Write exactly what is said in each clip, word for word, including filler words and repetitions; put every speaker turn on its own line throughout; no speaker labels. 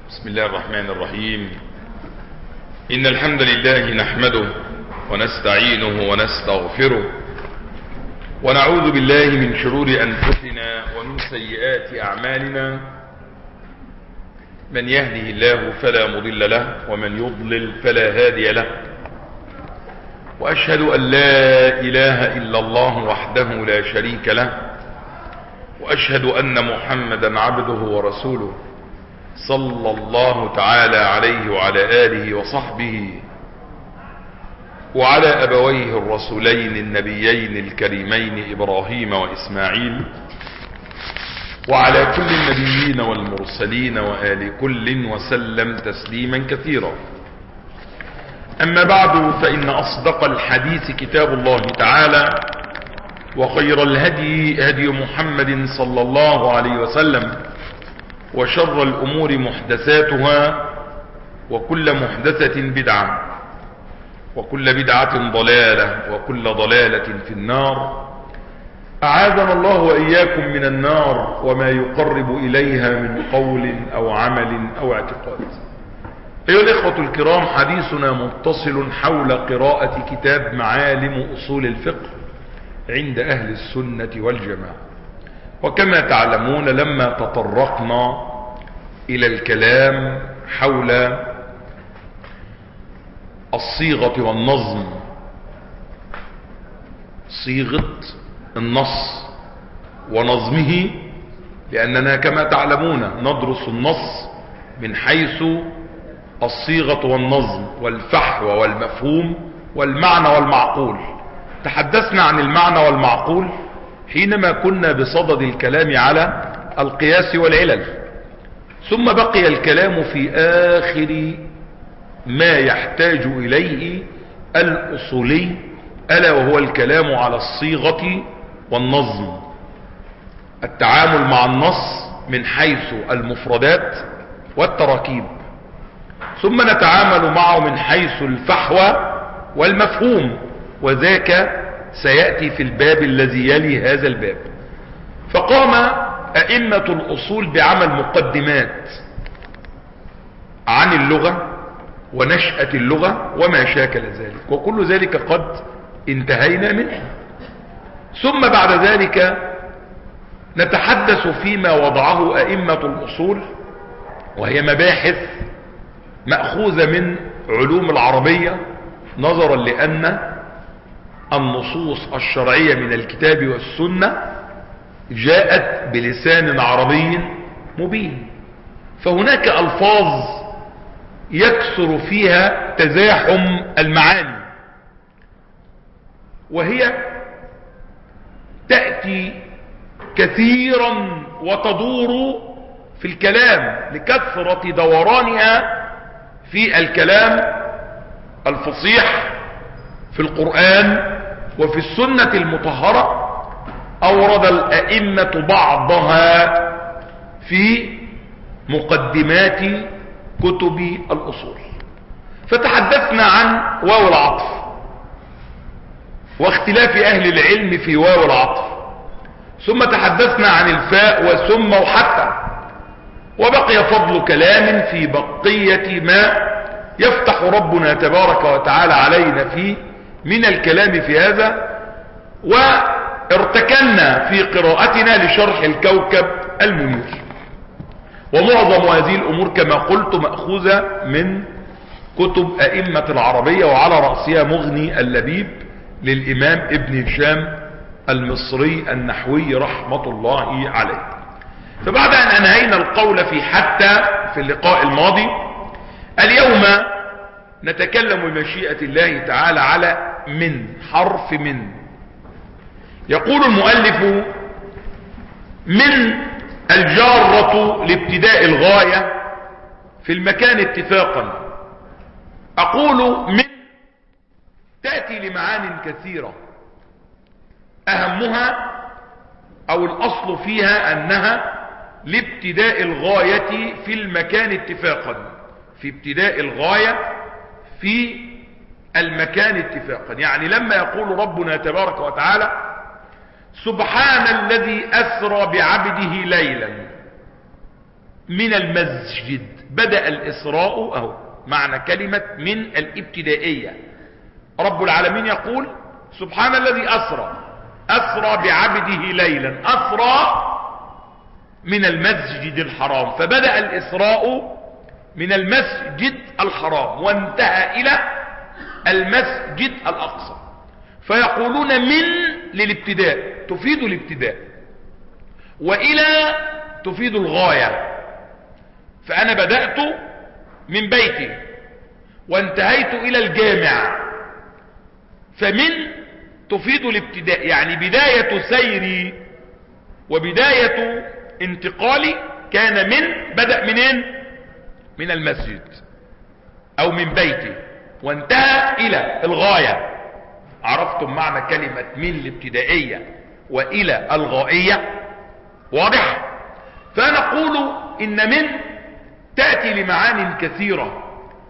بسم الله الرحمن الرحيم. إن الحمد لله نحمده ونستعينه ونستغفره ونعوذ بالله من شرور أنفسنا ومن سيئات أعمالنا. من يهده الله فلا مضل له ومن يضلل فلا هادي له، وأشهد أن لا إله إلا الله وحده لا شريك له، وأشهد أن محمدا عبده ورسوله صلى الله تعالى عليه وعلى آله وصحبه وعلى أبويه الرسولين النبيين الكريمين إبراهيم وإسماعيل، وعلى كل النبيين والمرسلين وآل كل وسلم تسليما كثيرا. أما بعد، فإن أصدق الحديث كتاب الله تعالى، وخير الهدي هدي محمد صلى الله عليه وسلم، وشر الأمور محدثاتها، وكل محدثة بدعة، وكل بدعة ضلالة، وكل ضلالة في النار. أعاذنا الله وإياكم من النار وما يقرب إليها من قول أو عمل أو اعتقاد. أيها الإخوة الكرام، حديثنا متصل حول قراءة كتاب معالم أصول الفقه عند أهل السنة والجماعة. وكما تعلمون، لما تطرقنا إلى الكلام حول الصيغة والنظم، صيغة النص ونظمه، لأننا كما تعلمون ندرس النص من حيث الصيغة والنظم والفحوى والمفهوم والمعنى والمعقول. تحدثنا عن المعنى والمعقول حينما كنا بصدد الكلام على القياس والعلل، ثم بقي الكلام في آخر ما يحتاج إليه الأصولي، ألا وهو الكلام على الصيغة والنظم، التعامل مع النص من حيث المفردات والتراكيب، ثم نتعامل معه من حيث الفحوى والمفهوم، وذاك سيأتي في الباب الذي يلي هذا الباب. فقام أئمة الأصول بعمل مقدمات عن اللغة ونشأة اللغة وما شاكل ذلك، وكل ذلك قد انتهينا منه. ثم بعد ذلك نتحدث فيما وضعه أئمة الأصول، وهي مباحث مأخوذة من علوم العربية، نظرا لأن النصوص الشرعية من الكتاب والسنة جاءت بلسان عربي مبين، فهناك ألفاظ يكثر فيها تزاحم المعاني، وهي تأتي كثيرا وتدور في الكلام لكثرة دورانها في الكلام الفصيح في القرآن وفي السنة المطهرة. أورد الأئمة بعضها في مقدمات كتب الأصول. فتحدثنا عن واو العطف واختلاف أهل العلم في واو العطف، ثم تحدثنا عن الفاء وثم وحتى، وبقي فضل كلام في بقية ما يفتح ربنا تبارك وتعالى علينا فيه من الكلام في هذا. وارتكلنا في قراءتنا لشرح الكوكب المنير، ومعظم هذه الأمور كما قلت مأخوذة من كتب أئمة العربية، وعلى رأسها مغني اللبيب للإمام ابن هشام المصري النحوي رحمة الله عليه. فبعد أن أنهينا القول في حتى في اللقاء الماضي، اليوم نتكلم بمشيئة الله تعالى على من، حرف من. يقول المؤلف: من الجارة لابتداء الغاية في المكان اتفاقا. أقول من تأتي لمعان كثيرة، أهمها أو الأصل فيها أنها لابتداء الغاية في المكان اتفاقا، في ابتداء الغاية في المكان اتفاقا. يعني لما يقول ربنا تبارك وتعالى: سبحان الذي أسرى بعبده ليلا من المسجد بدأ الإسراء اهو معنى كلمة من الابتدائية. رب العالمين يقول سبحان الذي أسرى أسرى بعبده ليلا أسرى من المسجد الحرام، فبدأ الإسراء من المسجد الحرام وانتهى إلى المسجد الأقصى. فيقولون من للابتداء تفيد الابتداء، وإلى تفيد الغاية. فأنا بدأت من بيتي وانتهيت إلى الجامع، فمن تفيد الابتداء، يعني بداية سيري وبداية انتقالي كان من بدأ منين؟ من المسجد او من بيتي وانتهى الى الغاية. عرفتم معنى كلمة من الابتدائية والى الغائية؟ واضح؟ فنقول ان من تأتي لمعان كثيرة.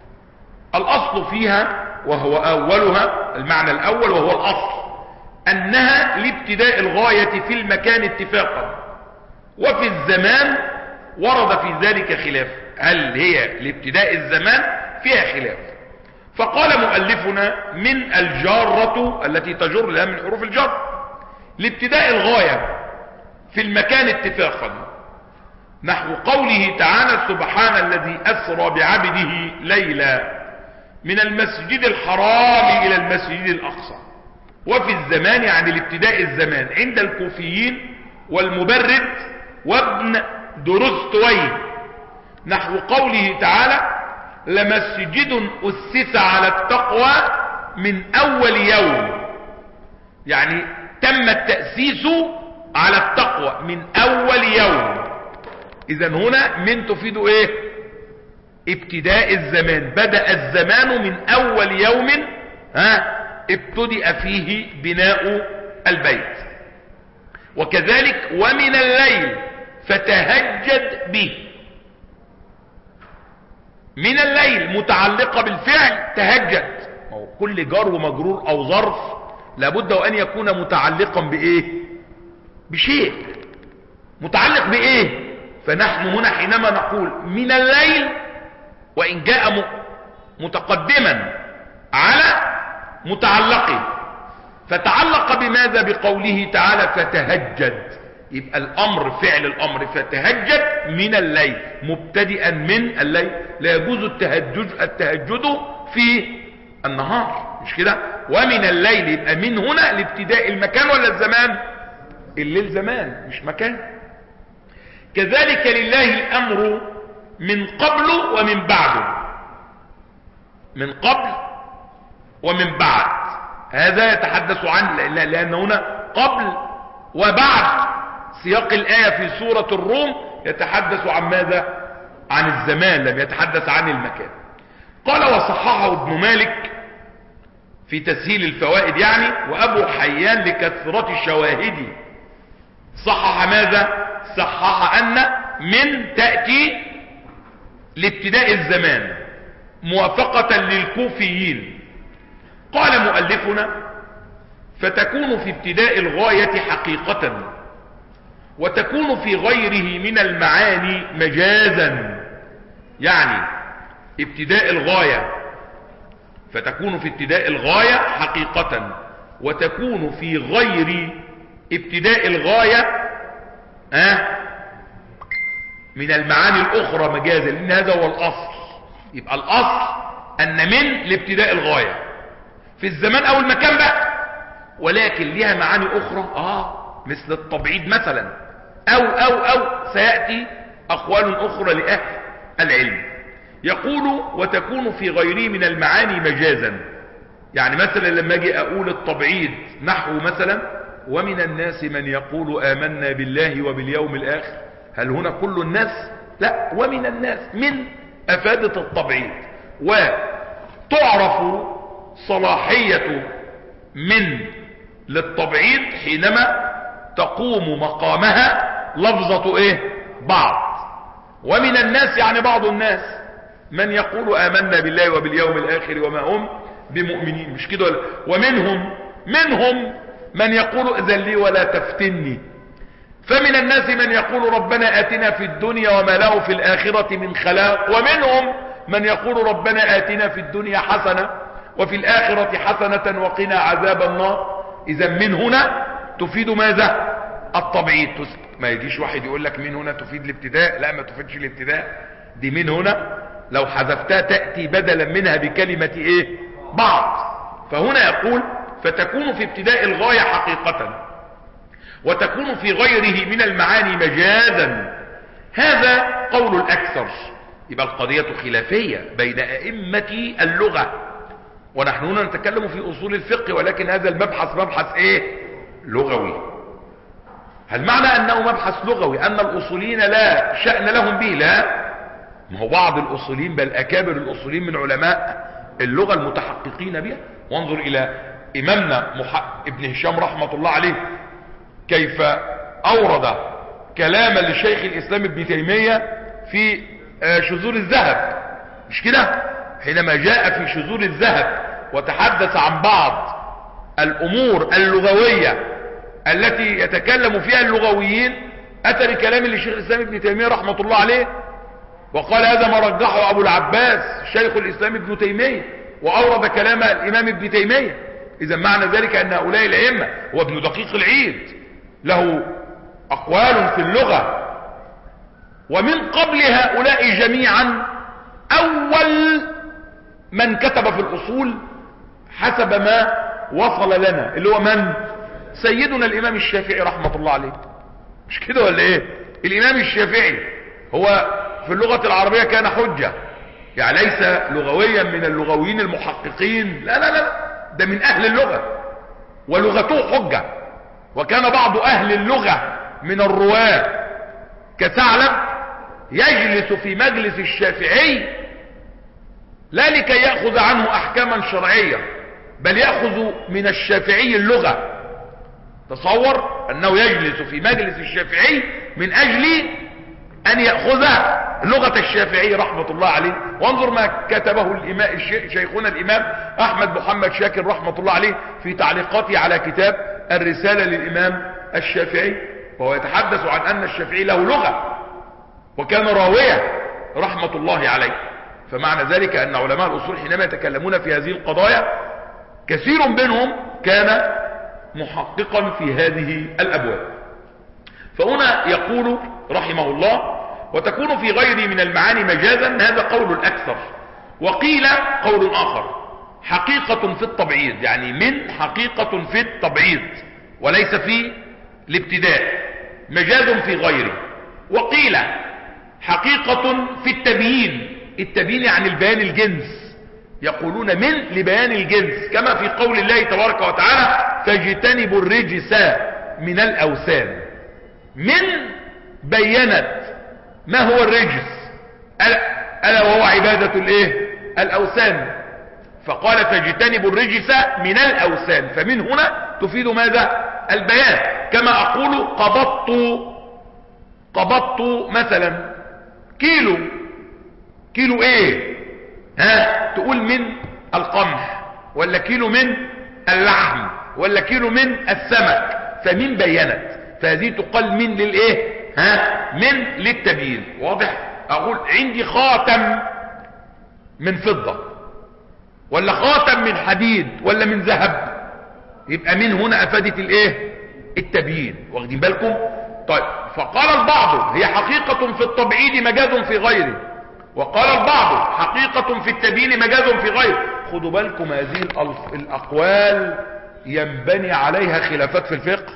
الاصل فيها وهو اولها المعنى الاول وهو الاصل انها لابتداء الغاية في المكان اتفاقا، وفي الزمان ورد في ذلك خلاف، هل هي لابتداء الزمان؟ فيها خلاف. فقال مؤلفنا من الجارة التي تجر لها من حروف الجر لابتداء الغاية في المكان اتفاقا، نحو قوله تعالى سبحان الذي أسرى بعبده ليلا من المسجد الحرام إلى المسجد الأقصى. وفي الزمان يعني لابتداء الزمان عند الكوفيين والمبرد وابن درستوي، نحو قوله تعالى لمسجد أسس على التقوى من أول يوم، يعني تم التأسيس على التقوى من أول يوم. إذا هنا من تفيد إيه؟ ابتداء الزمان، بدأ الزمان من أول يوم ها ابتدأ فيه بناء البيت. وكذلك ومن الليل فتهجد به، من الليل متعلقة بالفعل تهجد. كل جار ومجرور او ظرف لابد وان يكون متعلقا بايه؟ بشيء متعلق بايه؟ فنحن هنا حينما نقول من الليل وان جاء متقدما على متعلقه، فتعلق بماذا؟ بقوله تعالى فتهجد، يبقى الامر فعل الامر فتهجد من الليل مبتدئا من الليل. لا يجوز التهجد التهجد في النهار، مش كده؟ ومن الليل يبقى من هنا لابتداء المكان ولا الزمان؟ الليل زمان مش مكان. كذلك لله الامر من قبل ومن بعد، من قبل ومن بعد، هذا يتحدث عن لان هنا قبل وبعد. سياق الآية في سورة الروم يتحدث عن ماذا؟ عن الزمان، لم يتحدث عن المكان. قال وصححه ابن مالك في تسهيل الفوائد يعني، وأبو حيان لكثرة الشواهد. صحح ماذا؟ صحح أن من تأتي لابتداء الزمان موافقة للكوفيين. قال مؤلفنا فتكون في ابتداء الغاية حقيقة، وتكون في غيره من المعاني مجازا. يعني ابتداء الغاية فتكون في ابتداء الغاية حقيقة، وتكون في غير ابتداء الغاية آه من المعاني الأخرى مجازا، لأن هذا هو الأصل. يبقى الأصل أن من لابتداء الغاية في الزمان أو المكان بقى، ولكن لها معاني أخرى آه مثل التبعيد مثلا، أو أو أو سيأتي أقوال أخرى لأهل العلم. يقول وتكون في غيره من المعاني مجازا. يعني مثلا لما أجي أقول التبعيد نحو مثلا ومن الناس من يقول آمنا بالله وباليوم الآخر، هل هنا كل الناس؟ لا، ومن الناس من أفادت التبعيد. وتعرف صلاحية من للتبعيد حينما تقوم مقامها لفظة ايه؟ بعض. ومن الناس يعني بعض الناس من يقول آمنا بالله وباليوم الآخر وما هم بمؤمنين، مش كده؟ ومنهم منهم من يقول اذن لي ولا تفتني. فمن الناس من يقول ربنا آتنا في الدنيا وما له في الآخرة من خلاق، ومنهم من يقول ربنا آتنا في الدنيا حسنة وفي الآخرة حسنة وقنا عذاب النار. إذا من هنا تفيد ماذا؟ التبعيد. ما يجيش واحد يقول لك من هنا تفيد الابتداء، لا ما تفيدش الابتداء، دي من هنا لو حذفتها تأتي بدلا منها بكلمة ايه؟ بعض. فهنا يقول فتكون في ابتداء الغاية حقيقة وتكون في غيره من المعاني مجازا. هذا قول الأكثر. يبقى القضية خلافية بين أئمة اللغة، ونحن هنا نتكلم في أصول الفقه، ولكن هذا المبحث مبحث ايه؟ لغوي. هل معنى أنه مبحث لغوي أن الأصوليين لا شأن لهم به؟ لا، ما هو بعض الأصوليين بل أكابر الأصوليين من علماء اللغة المتحققين بها. وانظر إلى إمامنا ابن هشام رحمة الله عليه كيف أورد كلاما لشيخ الإسلام ابن تيمية في شذور الذهب، مش كده؟ حينما جاء في شذور الذهب وتحدث عن بعض الأمور اللغوية التي يتكلم فيها اللغويين، أتى بكلام لشيخ الإسلام ابن تيمية رحمة الله عليه وقال هذا ما رجحه أبو العباس شيخ الإسلام ابن تيمية، وأورد كلام الإمام ابن تيمية. إذا معنى ذلك أن هؤلاء الأئمة، وابن دقيق العيد له أقوال في اللغة. ومن قبل هؤلاء جميعا أول من كتب في الأصول حسب ما وصل لنا اللي هو من؟ سيدنا الإمام الشافعي رحمة الله عليه، مش كده ولا إيه؟ الإمام الشافعي هو في اللغة العربية كان حجة، يعني ليس لغويا من اللغويين المحققين، لا لا لا، ده من أهل اللغة ولغته حجة. وكان بعض أهل اللغة من الرواة كثعلب يجلس في مجلس الشافعي لا لكي يأخذ عنه أحكاما شرعية، بل يأخذ من الشافعي اللغة. تصور أنه يجلس في مجلس الشافعي من أجل أن يأخذ لغة الشافعي رحمة الله عليه. وانظر ما كتبه الإمام شيخنا الإمام أحمد محمد شاكر رحمة الله عليه في تعليقاته على كتاب الرسالة للإمام الشافعي، وهو يتحدث عن أن الشافعي له لغة وكان راوية رحمة الله عليه. فمعنى ذلك أن علماء الأصول حينما يتكلمون في هذه القضايا كثير منهم كان محققا في هذه الأبواب. فهنا يقول رحمه الله وتكون في غيره من المعاني مجازا، هذا قول الأكثر. وقيل قول آخر حقيقة في التبعيض، يعني من حقيقة في التبعيض وليس في الابتداء، مجاز في غيره. وقيل حقيقة في التبيين، التبيين يعني البيان الجنس، يقولون من لبيان الجنس، كما في قول الله تبارك وتعالى فاجتنبوا الرجس من الأوثان. من بينت ما هو الرجس، ألا وهو عبادة الايه؟ الأوثان. فقال فاجتنبوا الرجس من الأوثان، فمن هنا تفيد ماذا؟ البيان. كما أقول قبضت قبضت مثلا كيلو، كيلو ايه؟ ها تقول من القمح، ولا كيلو من اللحم، ولا كيلو من السمك. فمن بينت، فهذه تقال من للايه؟ ها من للتبيين. واضح؟ اقول عندي خاتم من فضة، ولا خاتم من حديد، ولا من ذهب، يبقى من هنا افادت الايه؟ التبيين. واخدين بالكم؟ طيب، فقال البعض هي حقيقة في التبعيد مجاز في غيره، وقال البعض حقيقة في التبيين مجاز في غيره. خدوا بالكم هذه الأقوال ينبني عليها خلافات في الفقه،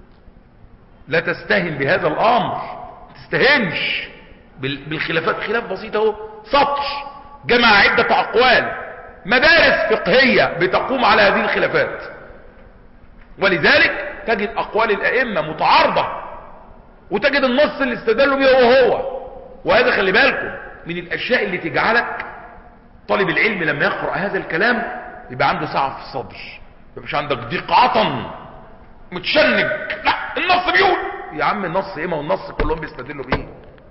لا تستهن بهذا الأمر، تستهنش بالخلافات. خلاف بسيط اهو، سطر جمع عدة أقوال، مدارس فقهية بتقوم على هذه الخلافات. ولذلك تجد أقوال الأئمة متعارضة، وتجد النص اللي استدلوا به هو هو. وهذا خلي بالكم من الأشياء اللي تجعلك طالب العلم لما يقرأ هذا الكلام يبقى عنده سعة في الصدر، مش عندك ضيق عطن متشنج. لا، النص بيقول يا عم النص ايه؟ ما هو النص كلهم بيستدلوا بيه،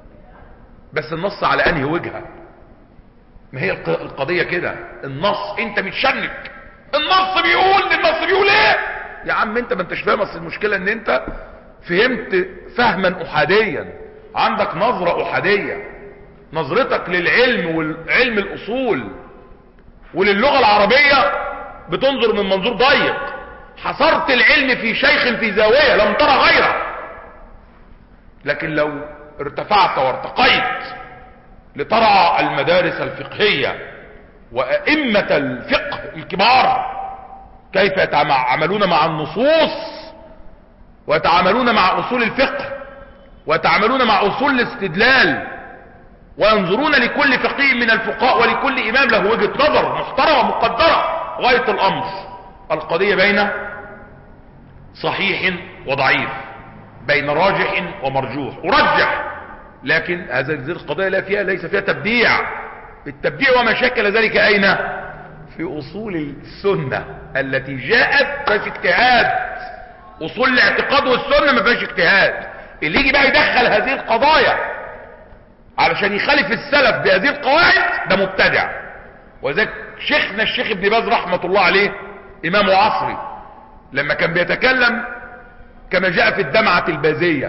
بس النص على انهي وجهة؟ ما هي القضية كده، النص انت متشنج، النص بيقول النص بيقول ايه يا عم؟ انت ما انتش فاهم. اصل المشكلة ان انت فهمت فهما احاديا، عندك نظرة احادية، نظرتك للعلم والعلم الاصول وللغة العربية بتنظر من منظور ضيق، حصرت العلم في شيخ في زاوية لم ترى غيره. لكن لو ارتفعت وارتقيت لترى المدارس الفقهية وأئمة الفقه الكبار كيف يتعاملون مع النصوص ويتعاملون مع أصول الفقه ويتعاملون مع أصول الاستدلال، وينظرون لكل فقيه من الفقهاء ولكل إمام له وجهة نظر محترمة مقدرة غاية الأمر. القضية بين صحيح وضعيف، بين راجح ومرجوح، ورجح، لكن هذه القضية لا فيها ليس فيها تبديع. التبديع وما شكل ذلك أين؟ في أصول السنة التي جاءت ما فيش اجتهاد. أصول الاعتقاد والسنة ما فيش اجتهاد. اللي يجي بقى يدخل هذه القضايا علشان يخالف السلف بهذه القواعد ده مبتدع. وذلك شيخنا الشيخ ابن باز رحمة الله عليه إمام عصري لما كان بيتكلم كما جاء في الدمعة البازية،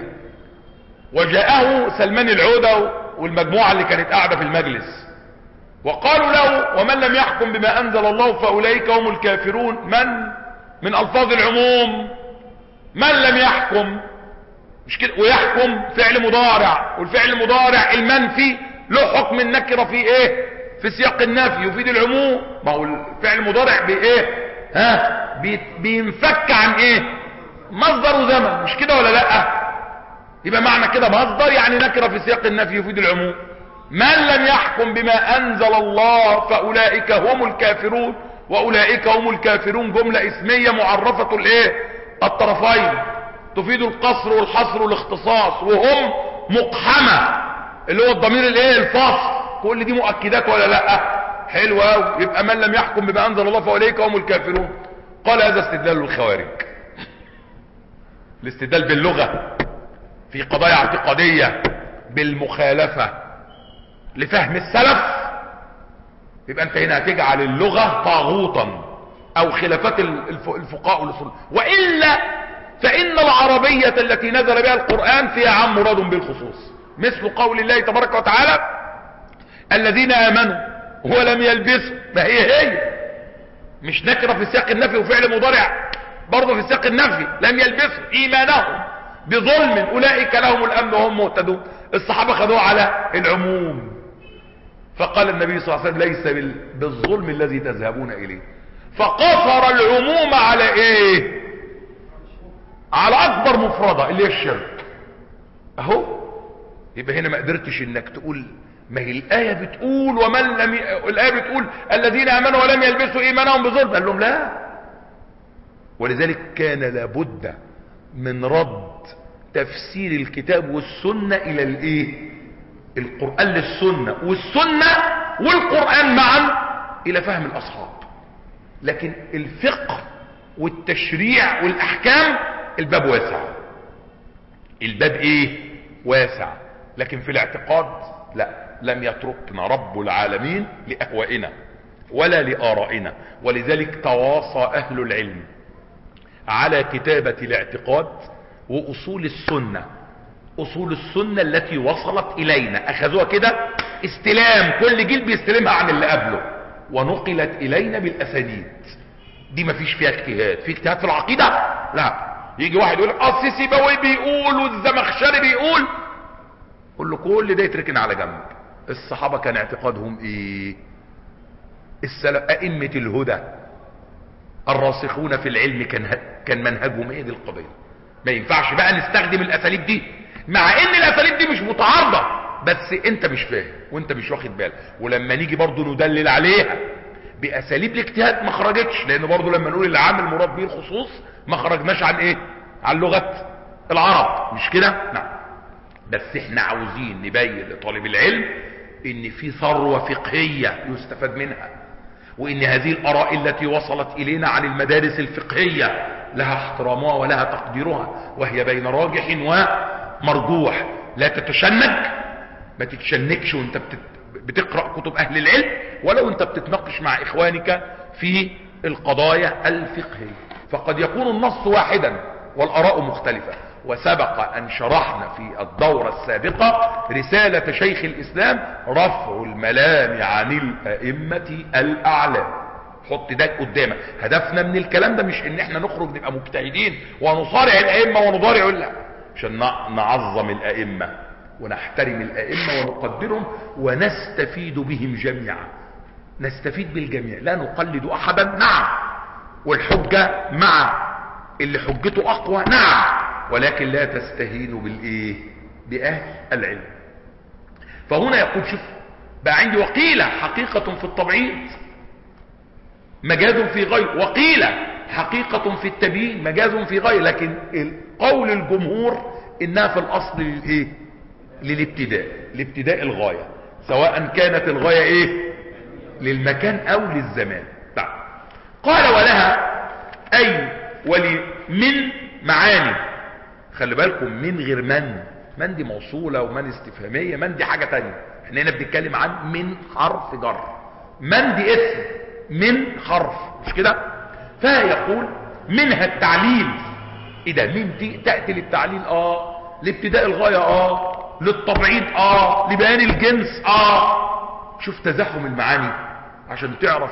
وجاءه سلمان العودة والمجموعة اللي كانت قاعدة في المجلس وقالوا له ومن لم يحكم بما أنزل الله فأولئك هم الكافرون. من من ألفاظ العموم، من لم يحكم مش كده، ويحكم فعل مضارع، والفعل المضارع المنفي له حكم النكرة في ايه؟ في سياق النفي يفيد العموم. ما هو الفعل المضارع بايه؟ ها بينفك عن ايه؟ مصدر وزمن، مش كده ولا لا؟ يبقى معنى كده مصدر يعني نكرة في سياق النفي يفيد العموم. من لم يحكم بما انزل الله فاولئك هم الكافرون، واولئك هم الكافرون جملة اسمية معرفة الايه؟ الطرفين، تفيد القصر والحصر والاختصاص، وهم مقحمة اللي هو الضمير الايه؟ الفاصل. كل دي مؤكدات ولا لا؟ حلوة قوي. يبقى من لم يحكم بما انزل الله فاولئك هم الكافرون. قال هذا استدلال الخوارج. الاستدلال باللغة في قضايا اعتقادية بالمخالفة لفهم السلف، يبقى انت هنا هتجعل اللغة طاغوتا او خلافات الفقهاء والاصول. والا فان العربية التي نزل بها القرآن فيها عام مراد بالخصوص، مثل قول الله تبارك وتعالى الذين امنوا ولم يلبسوا، ما هي هي مش نكرة في سياق النفي وفعل مضارع برضه في سياق النفي، لم يلبسوا ايمانهم بظلم اولئك لهم الامن وهم مهتدون. الصحابة خدوه على العموم، فقال النبي صلى الله عليه وسلم ليس بالظلم الذي تذهبون اليه، فقصر العموم على ايه؟ على اكبر مفردة اللي هي الشرك. اهو يبقى هنا ما قدرتش انك تقول ما هي الايه بتقول ومن لم ي... الايه بتقول الذين امنوا ولم يلبسوا ايمانهم بظلم، قال لهم لا. ولذلك كان لابد من رد تفسير الكتاب والسنه الى الايه؟ القران للسنه، والسنه والقران معا الى فهم الاصحاب. لكن الفقه والتشريع والاحكام الباب واسع، الباب ايه؟ واسع. لكن في الاعتقاد لا، لم يتركنا رب العالمين لأهوائنا ولا لآرائنا. ولذلك تواصى أهل العلم على كتابة الاعتقاد وأصول السنة. أصول السنة التي وصلت إلينا أخذوها كده استلام، كل جيل بيستلمها عن اللي قبله، ونقلت إلينا بالأسانيد. دي ما فيش فيها اجتهاد. في اجتهاد في العقيدة؟ لا. يجي واحد يقول أصل سيبويه بيقول والزمخشري بيقول، قل له كل ده يتركن على جنب. الصحابة كان اعتقادهم ايه؟ السلف ائمة الهدى الراسخون في العلم كان كان منهجهم ايه؟ دي القضية. ما ينفعش بقى نستخدم الاساليب دي، مع ان الاساليب دي مش متعارضة، بس انت مش فاهم وانت مش واخد بالك. ولما نيجي برضو ندلل عليها باساليب الاجتهاد ما خرجتش، لان برضو لما نقول العام المراد به الخصوص ما خرجناش عن ايه؟ عن لغة العرب، مش كده؟ نعم. بس احنا عاوزين نبين لطالب العلم ان في ثروة فقهية يستفاد منها، وان هذه الاراء التي وصلت الينا عن المدارس الفقهية لها احترامها ولها تقديرها، وهي بين راجح ومرجوح. لا تتشنج، ما تتشنكش وانت بتقرأ كتب اهل العلم، ولو انت بتتناقش مع اخوانك في القضايا الفقهية. فقد يكون النص واحدا والاراء مختلفة، وسبق ان شرحنا في الدورة السابقة رسالة شيخ الاسلام رفع الملام عن الائمة الاعلام. حط ده قدامك. هدفنا من الكلام ده مش ان احنا نخرج نبقى مجتهدين ونصارع الائمة ونضارع، لا، عشان نعظم الائمة ونحترم الائمة ونقدرهم ونستفيد بهم جميعا. نستفيد بالجميع، لا نقلد احدا، نعم، والحجة مع اللي حجته اقوى، نعم، ولكن لا تستهينوا بالايه؟ باهل العلم. فهنا يقول شوف بقى عندي وقيل حقيقة في التبعيض مجاز في غير، وقيل حقيقة في التبيين مجاز في غير، لكن قول الجمهور انها في الاصل للايه؟ للابتداء، لابتداء الغاية، سواء كانت الغاية ايه؟ للمكان او للزمان. طيب. قال ولها اي ولمن معاني. خلي بالكم من غير من، من دي موصولة ومن استفهامية، من دي حاجة تانية. احنا هنا بنتكلم عن من حرف جر، من دي اسم، من حرف، مش كده؟ فيقول منها التعليل. ايه ده؟ من دي تأتي للتعليل، اه، لابتداء الغاية، اه، للتبعيض، اه، لبيان الجنس، اه. شوف تزاحم المعاني عشان تعرف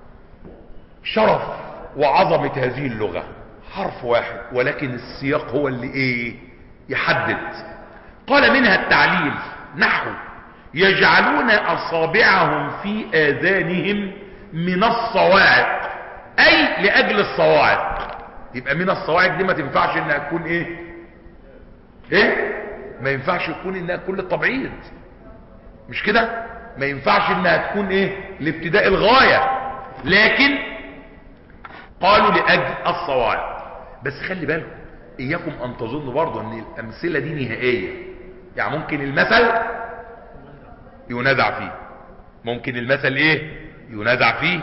شرف وعظمة هذه اللغة. حرف واحد ولكن السياق هو اللي ايه؟ يحدد. قال منها التعليل نحو يجعلون اصابعهم في اذانهم من الصواعق، اي لاجل الصواعق. يبقى من الصواعق دي ما تنفعش انها تكون ايه؟ ايه؟ ما ينفعش يكون انها كل التبعيض، مش كده؟ ما ينفعش انها تكون ايه؟ لابتداء الغاية، لكن قالوا لاجل الصواعق. بس خلي بالكم اياكم ان تظنوا برضو ان الامثلة دي نهائية. يعني ممكن المثل ينازع فيه، ممكن المثل ايه؟ ينازع فيه،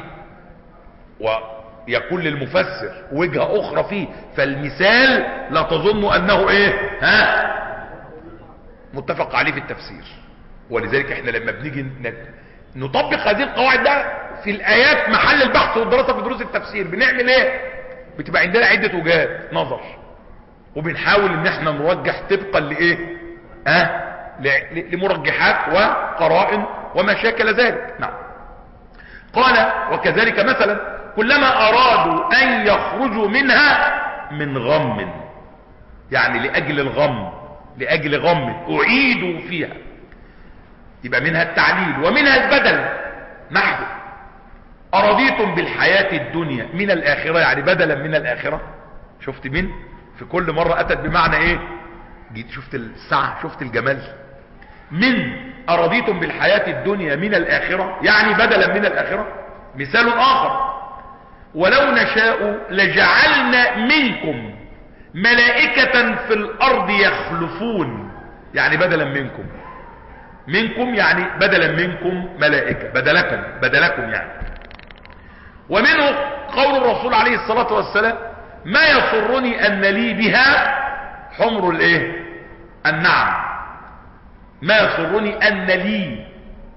ويكون للمفسر وجهة اخرى فيه. فالمثال لا تظنوا انه ايه؟ ها؟ متفق عليه في التفسير. ولذلك احنا لما بنيجي نطبق هذه القواعد ده في الايات محل البحث والدراسة في دروس التفسير، بنعمل ايه؟ بتبقى عندنا عدة وجهات نظر، وبنحاول ان احنا نرجح طبقا لايه؟ اه لمرجحات وقرائن وما شاكل ذلك. نعم. قال وكذلك مثلا كلما ارادوا ان يخرجوا منها من غم، يعني لاجل الغم، لاجل غم اعيدوا فيها. يبقى منها التعليل ومنها البدل نحو ارضيتم بالحياة الدنيا من الاخرة، يعني بدلا من الاخرة. شفت من في كل مرة اتت بمعنى ايه؟ شفت السعة، شفت الجمال. من ارضيتم بالحياة الدنيا من الاخرة، يعني بدلا من الاخرة. مثال اخر ولو نشاء لجعلنا منكم ملائكة في الارض يخلفون، يعني بدلا منكم. منكم يعني بدلا منكم ملائكة، بدلكم بدلكم يعني. ومنه قول الرسول عليه الصلاة والسلام ما يسرني ان لي بها حمر الايه؟ النعم. ما يسرني ان لي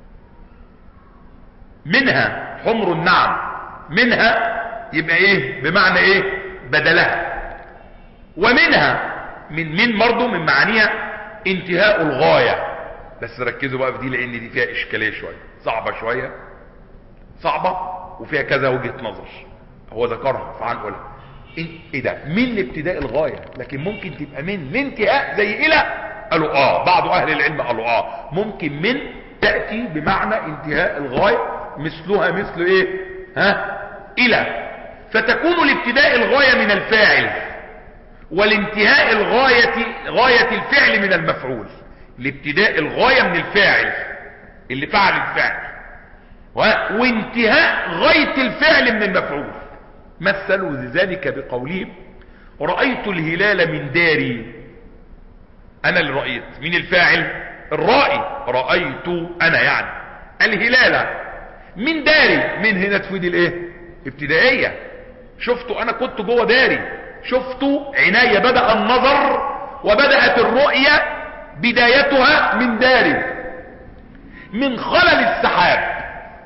منها حمر النعم. منها يبقى ايه؟ بمعنى ايه؟ بدلها. ومنها من من برضه من معانيها انتهاء الغاية. بس ركزوا بقى في دي لان دي فيها اشكالية شوية، صعبة شوية، صعبة وفيها كذا وجهة نظر هو ذكرها فهنقولها. ايه ده؟ من لابتداء الغاية، لكن ممكن تبقى من لانتهاء زي الى. قالوا اه، بعض اهل العلم قالوا اه ممكن من تأتي بمعنى انتهاء الغاية، مثلها مثل ايه؟ ها؟ الى. فتكون لابتداء الغاية من الفاعل، والانتهاء الغاية غاية الفعل من المفعول. لابتداء الغاية من الفاعل اللي فعل الفعل، وانتهاء غاية الفعل من المفعول. مثلوا ذلك بقولهم رأيت الهلال من داري. انا اللي رأيت، مين الفاعل؟ الرائي. رأيت انا يعني الهلال من داري. من هنا تفيد الايه؟ ابتدائية. شفتوا انا كنت جوه داري، شفتوا عناية، بدأ النظر وبدأت الرؤية بدايتها من داري. من خلل السحاب،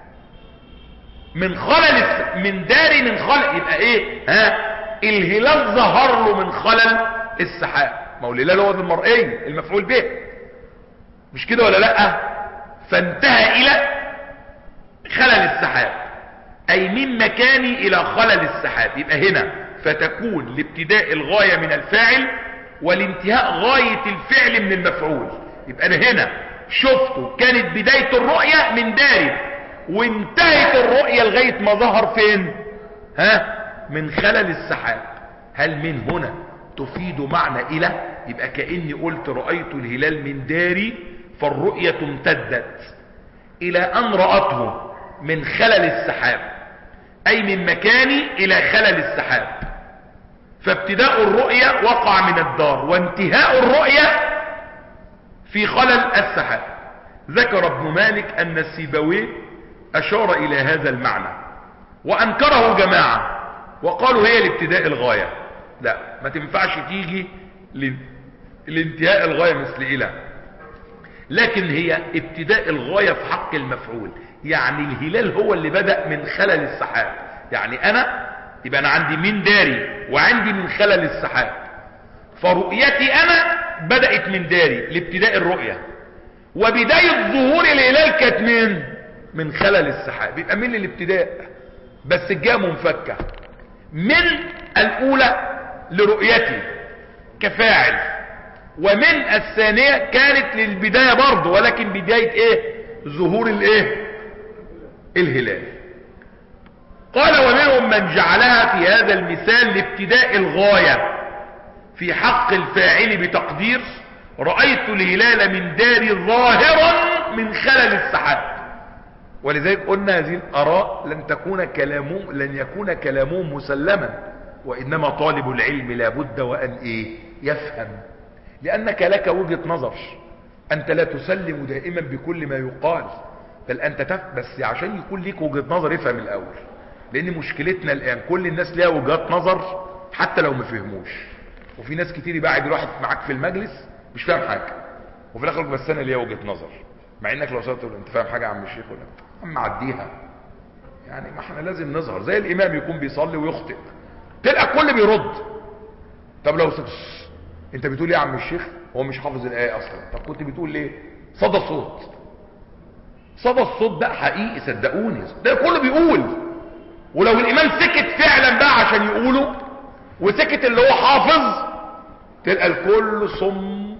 من خلل الس... من داري من خلل، يبقى ايه؟ ها؟ الهلال ظهر له من خلل السحاب. ما هو الهلال هو المرئي المفعول به، مش كده ولا لا؟ فانتهى الى خلل السحاب، اي من مكاني الى خلل السحاب. يبقى هنا فتكون لابتداء الغاية من الفاعل والانتهاء غاية الفعل من المفعول. يبقى انا هنا شفته كانت بداية الرؤية من داري، وانتهت الرؤية لغاية ما ظهر فين؟ ها؟ من خلل السحاب. هل من هنا تفيد معنى الى؟ يبقى كأني قلت رأيت الهلال من داري، فالرؤية امتدت الى ان رأته من خلل السحاب، اي من مكاني الى خلل السحاب. فابتداء الرؤية وقع من الدار، وانتهاء الرؤية في خلل السحاب. ذكر ابن مالك ان السيبويه اشار الى هذا المعنى وانكره جماعة وقالوا هي لابتداء الغاية. لا، ما تنفعش تيجي لانتهاء الغاية مثل الى، لكن هي ابتداء الغاية في حق المفعول. يعني الهلال هو اللي بدأ من خلل السحاب. يعني انا يبقى انا عندي من داري وعندي من خلل السحاب، فرؤيتي انا بدأت من داري لابتداء الرؤية، وبداية ظهور الهلال كانت من من خلل السحاب. يبقى من الابتداء بس الجاء منفكة من الاولى لرؤيتي كفاعل، ومن الثانية كانت للبداية برضه، ولكن بداية ايه؟ ظهور الايه؟ الهلال. قال ومنهم من جعلها في هذا المثال لابتداء الغاية في حق الفاعل بتقدير رأيت الهلال من داري ظاهرا من خلل السحاب. ولذلك قلنا هذه الآراء لن تكون كلامهم لن يكون كلامهم مسلما، وإنما طالب العلم لابد وأن إيه؟ يفهم، لأنك لك وجهة نظر، أنت لا تسلم دائما بكل ما يقال، بل أنت تف... بس عشان يكون ليك وجهة نظر افهم الأول. لأن مشكلتنا الآن كل الناس لها وجهات نظر حتى لو ما فهموش، وفي ناس كتير يبقى يروح معاك في المجلس مش فاهم حاجة، وفي الآخر بس أنا ليا وجهة نظر، مع إنك لو سألت أنت فاهم حاجة يا عم الشيخ ولا عم عديها. يعني ما احنا لازم نظهر زي الإمام يكون بيصلي ويخطئ تلقى الكل بيرد. طب لو سكس انت بتقول ايه يا عم الشيخ؟ هو مش حافظ الآية أصلا. طب كنت بتقول ليه؟ صدى الصوت. صدى الصوت ده حقيقي صدقوني، ده كله بيقول. ولو الإمام سكت فعلا بقى عشان يقوله وسكت اللي هو حافظ تلقى الكل صم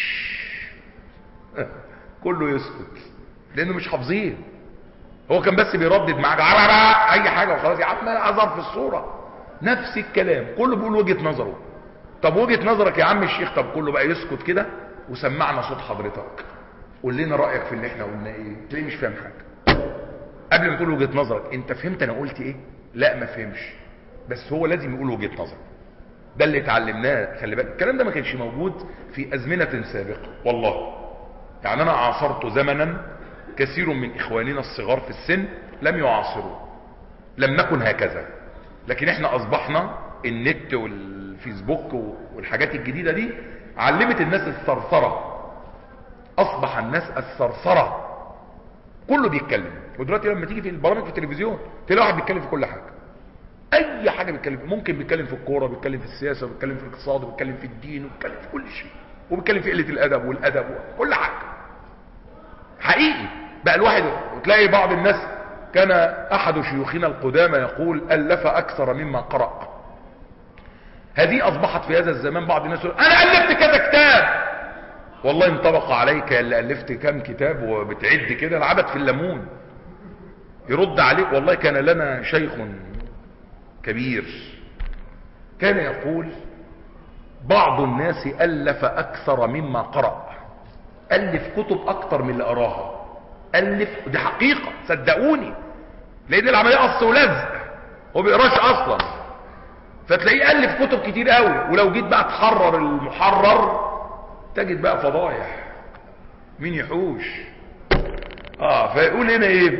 كله يسكت لأنه مش حافظين. هو كان بس بيردد معاك اي حاجة وخلاص، يا عم انا اظهر في الصورة. نفس الكلام كله بيقول وجهة نظره. طب وجهة نظرك يا عم الشيخ؟ طب كله بقى يسكت كده وسمعنا صوت حضرتك، قول لنا رأيك في اللي احنا قلنا ايه. تلاقيه مش فاهم حاجة. قبل ما تقول وجهة نظرك انت فهمت انا قلت ايه؟ لا ما فهمش، بس هو لازم يقول وجهة نظر. ده اللي اتعلمناه. خلي بالك الكلام ده ما كانش موجود في ازمنة سابقة والله. يعني انا عاصرت زمنا كثير من اخواننا الصغار في السن لم يعاصروا، لم نكن هكذا. لكن احنا اصبحنا النت والفيسبوك والحاجات الجديدة دي علمت الناس الثرثرة. اصبح الناس الثرثرة كله بيتكلم. ودلوقتي لما تيجي في البرامج في التلفزيون تلاقي واحد بيتكلم في كل حاجة، اي حاجة بيتكلم. ممكن بيتكلم في الكورة، بيتكلم في السياسة، وبيتكلم في الاقتصاد، وبيتكلم في الدين، وبيتكلم في كل شيء، وبيتكلم في قلة الادب والادب وكل حاجة. حقيقي بقى الواحد. وتلاقي بعض الناس كان احد شيوخنا القدامى يقول الف اكثر مما قرأ. هذه اصبحت في هذا الزمان بعض الناس يقول انا الفت كذا كتاب. والله انطبق عليك اللي الفت كم كتاب وبتعد كده العبد في الليمون. يرد عليك والله كان لنا شيخ كبير كان يقول بعض الناس الف اكثر مما قرأ. الف كتب اكتر من اللي اراها. الف، دي حقيقة صدقوني، لان العملية قص ولزق، هو بيقراش اصلا. فتلاقيه الف كتب كتير قوي. ولو جيت بقى تحرر المحرر تجد بقى فضايح. مين يحوش؟ اه فيقول هنا ايه؟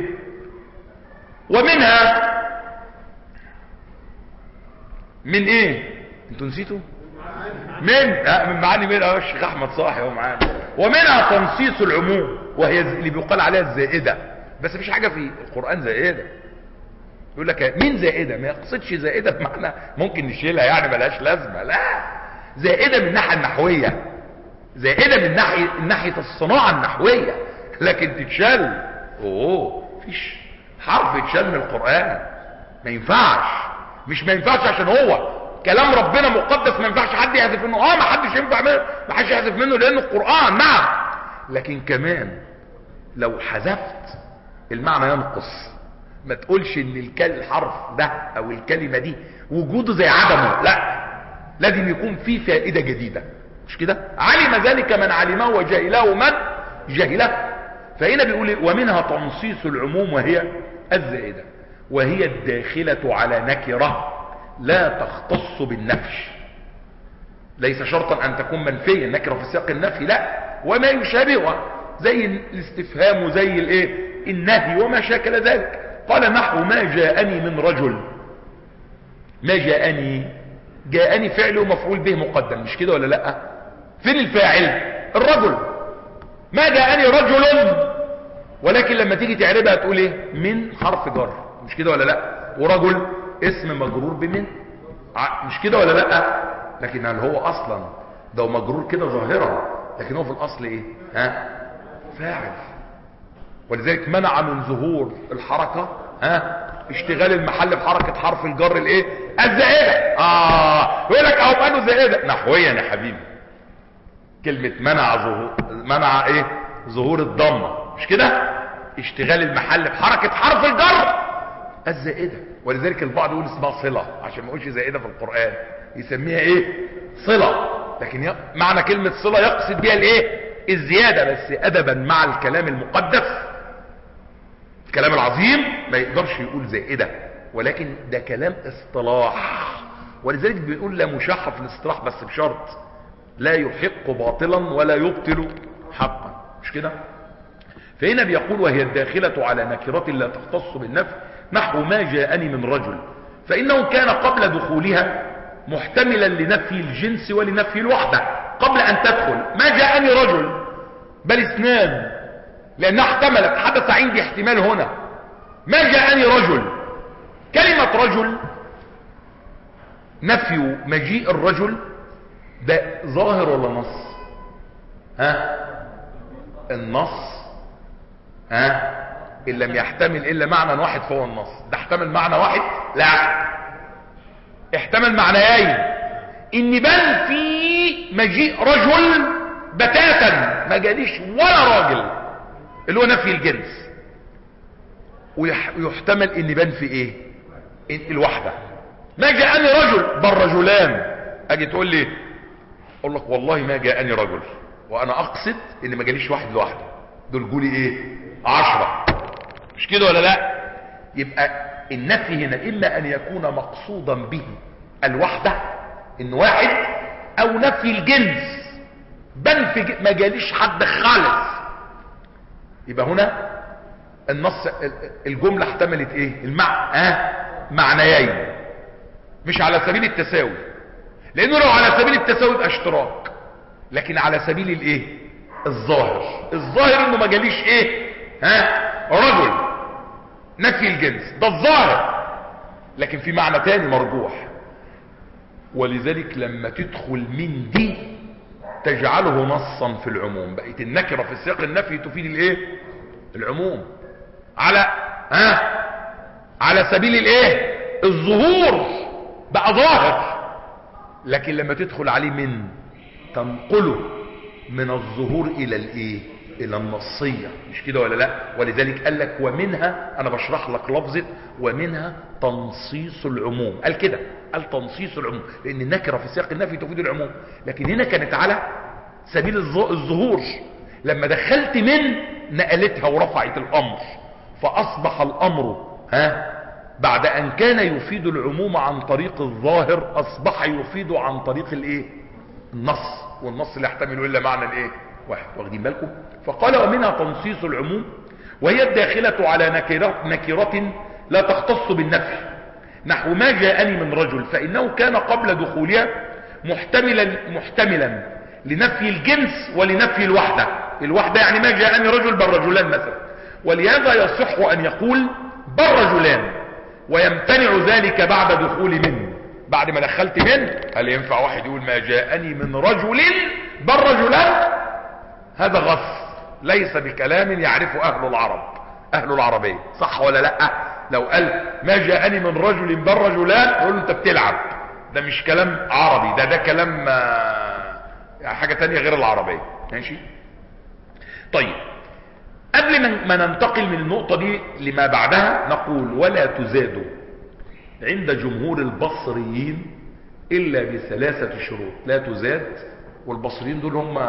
ومنها من ايه؟ انتوا نسيتوا؟ من آه من معاني من اه الشيخ احمد صاحي هو معانا. ومنها تنصيص العموم، وهي اللي بيقال عليها الزائده. بس مفيش حاجه في القران زائده. يقول لك من زائده، ما يقصدش زائده بمعنى ممكن نشيلها يعني ملهاش لازمه، لا. زائدة من الناحية النحوية، زائدة من ناحية ناحية الصناعة النحوية، لكن تتشال اوه فيش حرف يتشال من القرآن، ما ينفعش. مش ما ينفعش عشان هو كلام ربنا مقدس ما ينفعش حد يحذف منه، اه ما حدش ينفع منه، ما حدش يحذف منه لانه القرآن، نعم. لكن كمان لو حذفت المعنى ينقص. ما تقولش ان الحرف ده او الكلمة دي وجوده زي عدمه، لا، لازم يكون فيه فائدة جديدة، مش كده؟ علم ذلك من علمه وجهله من جهله. فهنا بيقول ومنها تنصيص العموم وهي الزائدة، وهي الداخلة على نكرة لا تختص بالنفي. ليس شرطا ان تكون منفية، النكرة في سياق النفي لا، وما يشابهها زي الاستفهام وزي الايه النهي وما شاكل ذلك. قال نحو ما جاءني من رجل. ما جاءني، جاءني فعل ومفعول به مقدم، مش كده ولا لا؟ فين الفاعل؟ الرجل. ما جاءني رجل، ولكن لما تيجي تعربها تقول ايه؟ من حرف جر، مش كده ولا لا؟ ورجل اسم مجرور بمن، مش كده ولا لا؟ لكن هل هو اصلا ده مجرور كده ظاهرا، لكن هو في الاصل ايه؟ ها فاعل. ولذلك منع من ظهور الحركة ها اشتغال المحل بحركة حرف الجر الايه الزائدة. اه يقول لك اهو قالوا زائدة نحويا يا حبيبي. كلمة منع ظهور، منع ايه ظهور الضمة، مش كده؟ اشتغال المحل بحركة حرف الجر الزائدة. ولذلك البعض يقول اسمها صلة عشان ما يقولش زائدة في القرآن، يسميها ايه صلة. لكن معنى كلمة صلة يقصد بها الايه الزيادة، بس ادبا مع الكلام المقدس الكلام العظيم ما يقدرش يقول زائدة، ولكن ده كلام اصطلاح. ولذلك بيقول لا مشاحة في الاصطلاح، بس بشرط لا يحق باطلا ولا يبطل حقا، مش كده؟ فهنا بيقول وهي الداخلة على نكرة لا تختص بالنفي نحو ما جاءني من رجل، فإنه كان قبل دخولها محتملا لنفي الجنس ولنفي الوحدة قبل أن تدخل. ما جاءني رجل بل اثنان، لأنها احتملت، حدث عندي احتمال هنا. ما جاءني رجل، كلمة رجل نفي مجيء الرجل ده ظاهر ولا نص؟ ها النص ها ان لم يحتمل الا معنى واحد فهو النص. ده احتمل معنى واحد؟ لا، احتمل معنيين. ان بل في مجيء رجل بتاتا ما جاليش ولا راجل اللي هو نفي الجنس، ويحتمل ان بان في ايه الوحدة. ما جاءني رجل بل رجلان. اجي تقول لي اقول لك والله ما جاءني رجل وانا اقصد ان ما جاليش واحد لوحده، دول جولي ايه عشرة، مش كده ولا لا؟ يبقى النفي هنا اما ان يكون مقصودا به الوحدة ان واحد، او نفي الجنس بل في ما جاليش حد خالص. يبقى هنا النص الجملة احتملت ايه المع... اه معنيين، مش على سبيل التساوي، لانه لو على سبيل التساوي يبقى اشتراك، لكن على سبيل الايه الظاهر. الظاهر انه ما جاليش ايه ها رجل نفي الجنس، ده الظاهر، لكن في معنى تاني مرجوح. ولذلك لما تدخل من دي تجعله نصا في العموم، بقيت النكرة في سياق النفي تفيد الايه العموم على ها على سبيل الايه الظهور، بقى ظاهر. لكن لما تدخل عليه من تنقله من الظهور الى الايه الى النصية، مش كده ولا لا؟ ولذلك قال لك ومنها، انا بشرح لك لفظة ومنها تنصيص العموم. قال كده، قال تنصيص العموم لان النكرة في سياق النفي تفيد العموم، لكن هنا كانت على سبيل الظهور. لما دخلت من نقلتها ورفعت الامر، فاصبح الامر ها بعد ان كان يفيد العموم عن طريق الظاهر اصبح يفيد عن طريق الايه النص، والنص لا يحتمل الا معنى الايه واحد. واخدين بالكم؟ فقال ومنها تنصيص العموم وهي الداخلة على نكرة, نكرة لا تختص بالنفي نحو ما جاءني من رجل، فانه كان قبل دخولها محتملا محتملا لنفي الجنس ولنفي الوحدة. الوحدة يعني ما جاءني رجل بل رجلان مثلا، ولهذا يصح ان يقول بل رجلان، ويمتنع ذلك بعد دخول من. بعد ما دخلت من. هل ينفع واحد يقول ما جاءني من رجل بل رجلان؟ هذا غص، ليس بكلام يعرفه اهل العرب، اهل العربية، صح ولا لا؟ لو قال ما جاءني من رجل بل رجلان يقول له انت بتلعب، ده مش كلام عربي، ده ده كلام يعني حاجة تانية غير العربية. ماشي. طيب قبل ما ننتقل من النقطة دي لما بعدها نقول ولا تزاد عند جمهور البصريين الا بثلاثة شروط. لا تزاد، والبصريين دول هم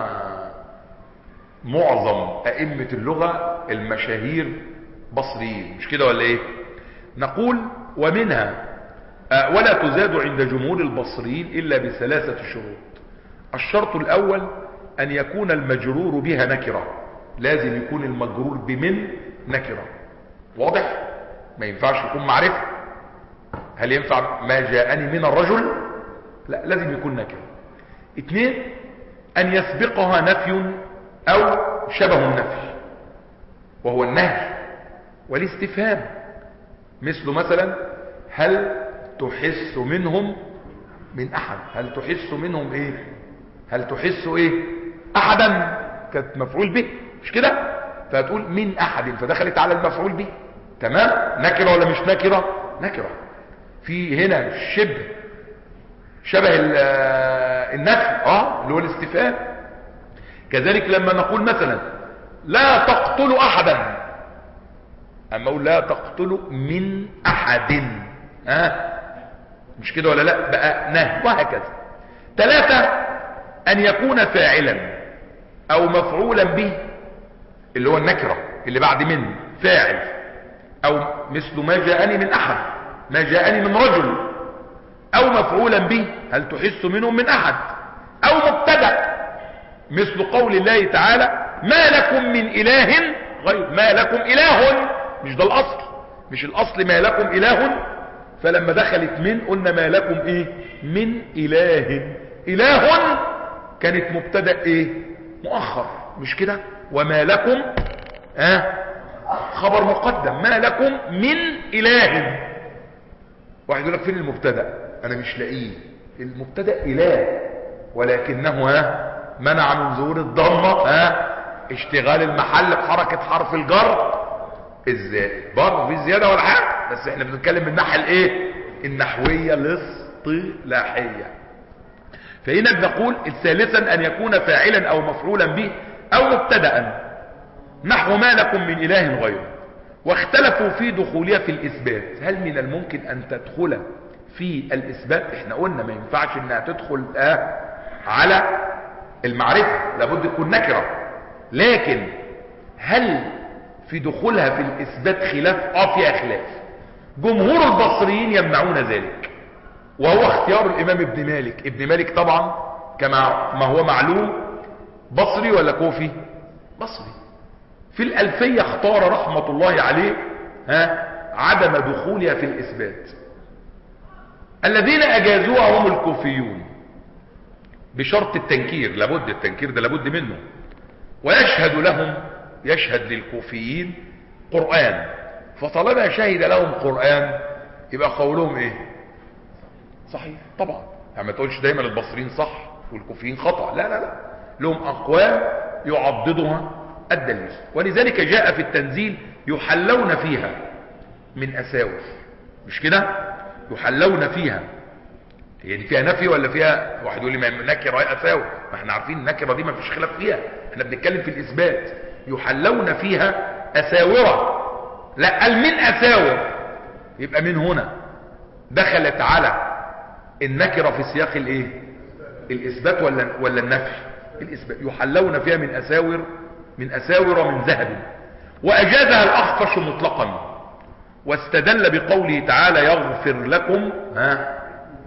معظم ائمة اللغة المشاهير بصريين، مش كده ولا ايه؟ نقول ومنها آه ولا تزاد عند جمهور البصريين الا بثلاثة شروط. الشرط الاول ان يكون المجرور بها نكرة، لازم يكون المجرور بمن نكرة. واضح؟ ما ينفعش يكون معرفة. هل ينفع ما جاءني من الرجل؟ لا، لازم يكون نكرة. اثنين، ان يسبقها نفي او شبه النفي وهو النهي والاستفهام، مثل مثلا هل تحس منهم من احد؟ هل تحس منهم ايه؟ هل تحس ايه؟ احدا، كانت مفعول به مش كده؟ فهتقول من احد، فدخلت على المفعول به. تمام؟ نكرة ولا مش نكرة؟ نكرة. في هنا شبه شبه النفي اه اللي هو الاستفهام. كذلك لما نقول مثلا لا تقتلوا احدا، اما اقول لا تقتلوا من احد ها، مش كده ولا لا؟ بقى نهي. وهكذا. ثلاثة، ان يكون فاعلا او مفعولا به اللي هو النكرة اللي بعد من فاعل، او مثل ما جاءني من احد، ما جاءني من رجل، او مفعولا به هل تحس منهم من احد، او مبتدأ مثل قول الله تعالى ما لكم من اله غير. ما لكم اله، مش ده الاصل، مش الاصل ما لكم اله، فلما دخلت من قلنا ما لكم ايه؟ من اله. اله كانت مبتدأ ايه؟ مؤخر، مش كده؟ وما لكم اه خبر مقدم. ما لكم من اله. واحد يقول لك فين المبتدأ؟ انا مش لاقيه. المبتدأ اله، ولكنه ها منع من ظهور الضمه ها اشتغال المحل بحركه حرف الجر. ازاي؟ برضه في زياده ولا حاجه، بس احنا بنتكلم من الناحيه الايه؟ النحويه الاصطلاحيه. فهنا بنقول ثالثا ان يكون فاعلا او مفعولا به او مبتدأ، نحو ما لكم من اله غيره. واختلفوا في دخولها في الاثبات. هل من الممكن ان تدخل في الاثبات؟ احنا قلنا ما ينفعش انها تدخل آه على المعرفة، لابد تكون نكرة. لكن هل في دخولها في الاثبات خلاف؟ اه فيها خلاف. جمهور البصريين يمنعون ذلك، وهو اختيار الامام ابن مالك. ابن مالك طبعا كما ما هو معلوم بصري ولا كوفي؟ بصري. في الألفية اختار رحمة الله عليه ها عدم دخولها في الإثبات. الذين أجازوها هم الكوفيون بشرط التنكير، لابد التنكير ده لابد منه. ويشهد لهم، يشهد للكوفيين قرآن، فطالما شهد لهم قرآن يبقى قولهم ايه؟ صحيح طبعا. يعني ما تقولش دايما البصريين صح والكوفيين خطأ، لا لا لا، لهم أقوال يعضدها الدليل. ولذلك جاء في التنزيل يحلون فيها من أساور، مش كده؟ يحلون فيها، هي دي فيها نفي ولا فيها؟ واحد يقول لي ما نكره أساور، ما احنا عارفين النكره دي ما فيش خلاف فيها، احنا بنتكلم في الإثبات. يحلون فيها أساورة، لا قال من أساور، يبقى من هنا دخلت على النكره في سياق الايه؟ الإثبات ولا ولا النفي؟ الإثبات. يحلون فيها من أساور، من أساور من ذهب. وأجازها الأخفش مطلقا، واستدل بقوله تعالى يغفر لكم ها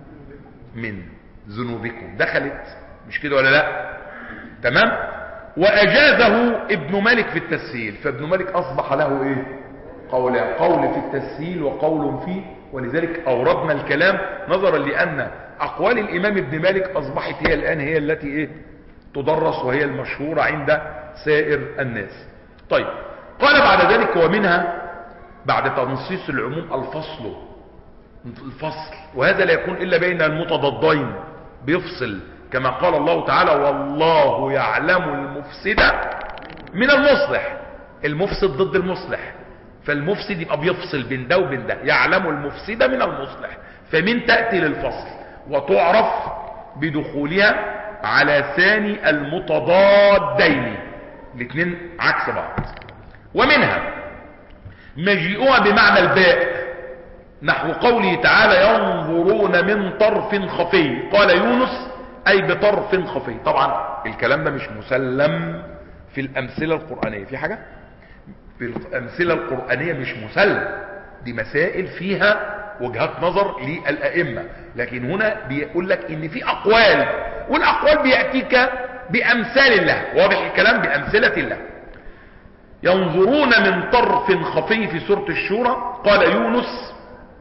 من ذنوبكم. دخلت، مش كده ولا لا؟ تمام. وأجازه ابن مالك في التسهيل، فابن مالك أصبح له ايه؟ قولان، قول في التسهيل وقول فيه. ولذلك أوردنا الكلام نظرا لأن أقوال الإمام ابن مالك أصبحت هي الآن هي التي ايه؟ تدرس، وهي المشهورة عند سائر الناس. طيب، قال بعد ذلك ومنها بعد تنصيص العموم الفصل الفصل، وهذا لا يكون الا بين المتضادين، بيفصل كما قال الله تعالى والله يعلم المفسد من المصلح. المفسد ضد المصلح، فالمفسد يبقى بيفصل بين ده وبين ده، يعلم المفسد من المصلح، فمن تأتي للفصل وتعرف بدخولها على ثاني المتضادين، الاثنين عكس بعض. ومنها مجيئها بمعنى الباء، نحو قوله تعالى ينظرون من طرف خفي، قال يونس اي بطرف خفي. طبعا الكلام ده مش مسلم في الامثلة القرآنية، في حاجة في الامثلة القرآنية مش مسلم، دي مسائل فيها وجهات نظر للأئمة، لكن هنا بيقول لك ان في اقوال، والاقوال بيأتيك بامثال الله، واضح الكلام، بامثلة الله. ينظرون من طرف خفي في سورة الشورى، قال يونس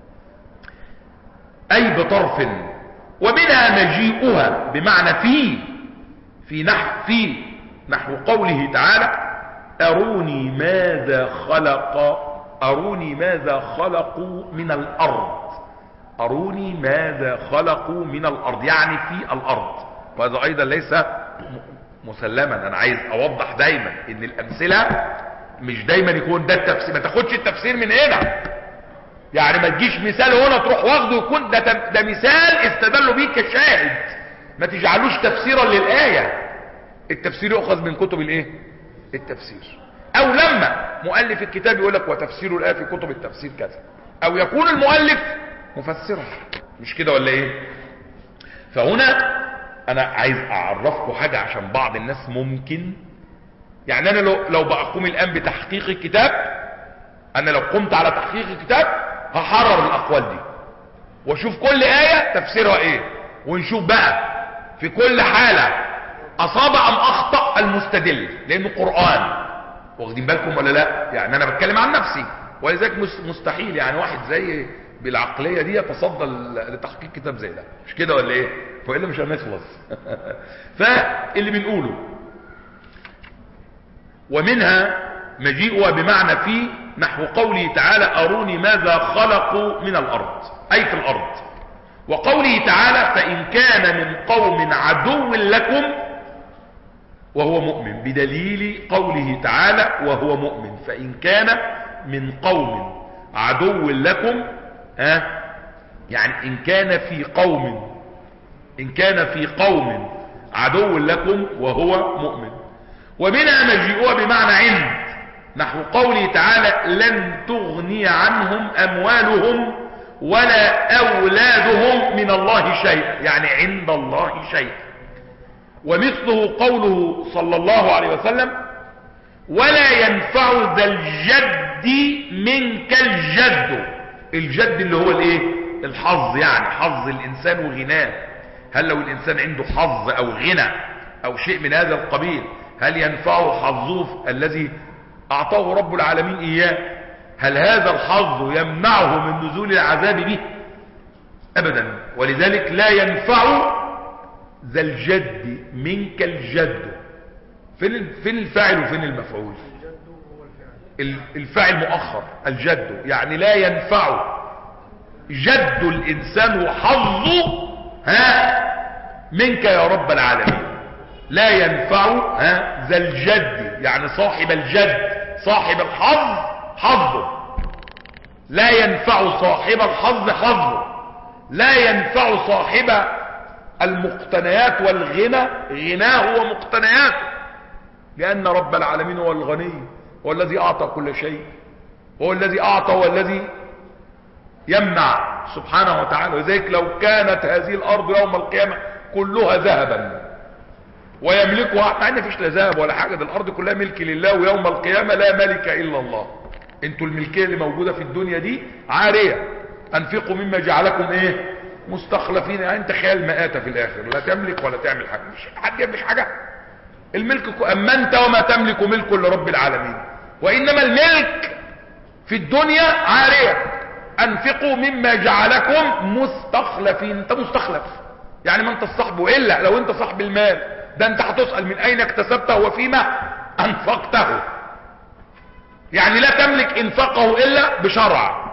اي بطرف. ومنها مجيئها بمعنى في في نحو في نحو قوله تعالى اروني ماذا خلق اروني ماذا خلقوا من الارض، اروني ماذا خلقوا من الارض، يعني في الارض. وهذا ايضا ليس مسلما، انا عايز اوضح دايما ان الامثلة مش دايما يكون ده التفسير، ما تاخدش التفسير من هنا، يعني ما تجيش مثال هنا تروح واخده يكون ده, ده مثال استدلوا بيه كشاهد، ما تجعلوش تفسيرا للآية. التفسير يؤخذ من كتب الايه التفسير، او لما مؤلف الكتاب يقول لك وتفسير الآية في كتب التفسير كذا، او يكون المؤلف مفسرا، مش كده ولا ايه؟ فهنا انا عايز اعرفكم حاجة عشان بعض الناس ممكن، يعني انا لو, لو بقوم الان بتحقيق الكتاب، انا لو قمت على تحقيق الكتاب هحرر الاقوال دي واشوف كل آية تفسيرها ايه، ونشوف بقى في كل حالة اصاب ام اخطأ المستدل، لانه قرآن، واخدين بالكم ولا لا؟ يعني انا بتكلم عن نفسي، ولذلك مستحيل يعني واحد زي بالعقلية دي يتصدى لتحقيق كتاب زي ده، مش كده ولا ايه؟ فإلا مش هنخلص. فاللي بنقوله ومنها مجيئها بمعنى في نحو قوله تعالى أروني ماذا خلقوا من الأرض، أي في الأرض. وقوله تعالى فإن كان من قوم عدو لكم وهو مؤمن، بدليل قوله تعالى وهو مؤمن، فإن كان من قوم عدو لكم، ها يعني إن كان في قوم إن كان في قوم عدو لكم وهو مؤمن. ومنها مجيئها بمعنى عند، نحو قوله تعالى لن تغني عنهم أموالهم ولا أولادهم من الله شيئا، يعني عند الله شيئا. ومثله قوله صلى الله عليه وسلم ولا ينفع ذا الجد منك الجد، الجد اللي هو الايه الحظ، يعني حظ الإنسان وغناه. هل لو الإنسان عنده حظ أو غنى أو شيء من هذا القبيل هل ينفعه حظه الذي أعطاه رب العالمين إياه؟ هل هذا الحظ يمنعه من نزول العذاب به؟ أبدا. ولذلك لا ينفع ذا الجد منك الجد. فين فين الفاعل وفين المفعول؟ الفاعل مؤخر، الجد، يعني لا ينفع جد الإنسان وحظه ها منك يا رب العالمين، لا ينفع ها ذا الجد، يعني صاحب الجد صاحب الحظ حظه، لا ينفع صاحب الحظ حظه، لا ينفع صاحب المقتنيات والغنى غناه ومقتنياته، لأن رب العالمين هو الغني، هو الذي أعطى كل شيء، هو الذي أعطى والذي يمنع سبحانه وتعالى. وذلك لو كانت هذه الأرض يوم القيامة كلها ذهبا ويملكها، مع ان فيش لا ذهب ولا حاجة، ده الأرض كلها ملك لله، ويوم القيامة لا ملك إلا الله. انتوا الملكية اللي موجودة في الدنيا دي عارية، أنفقوا مما جعلكم ايه مستخلفين، يعني انت خيال مآتة في الآخر، لا تملك ولا تعمل حاجة، مش حد يملك حاجة. الملك أما انت وما تملك ملك لرب العالمين، وإنما الملك في الدنيا عارية. أنفقوا مما جعلكم مستخلفين، انت مستخلف، يعني ما انت الصاحب، وإلا لو انت صاحب المال ده انت هتسأل من أين اكتسبته وفيما أنفقته، يعني لا تملك انفاقه إلا بشرع،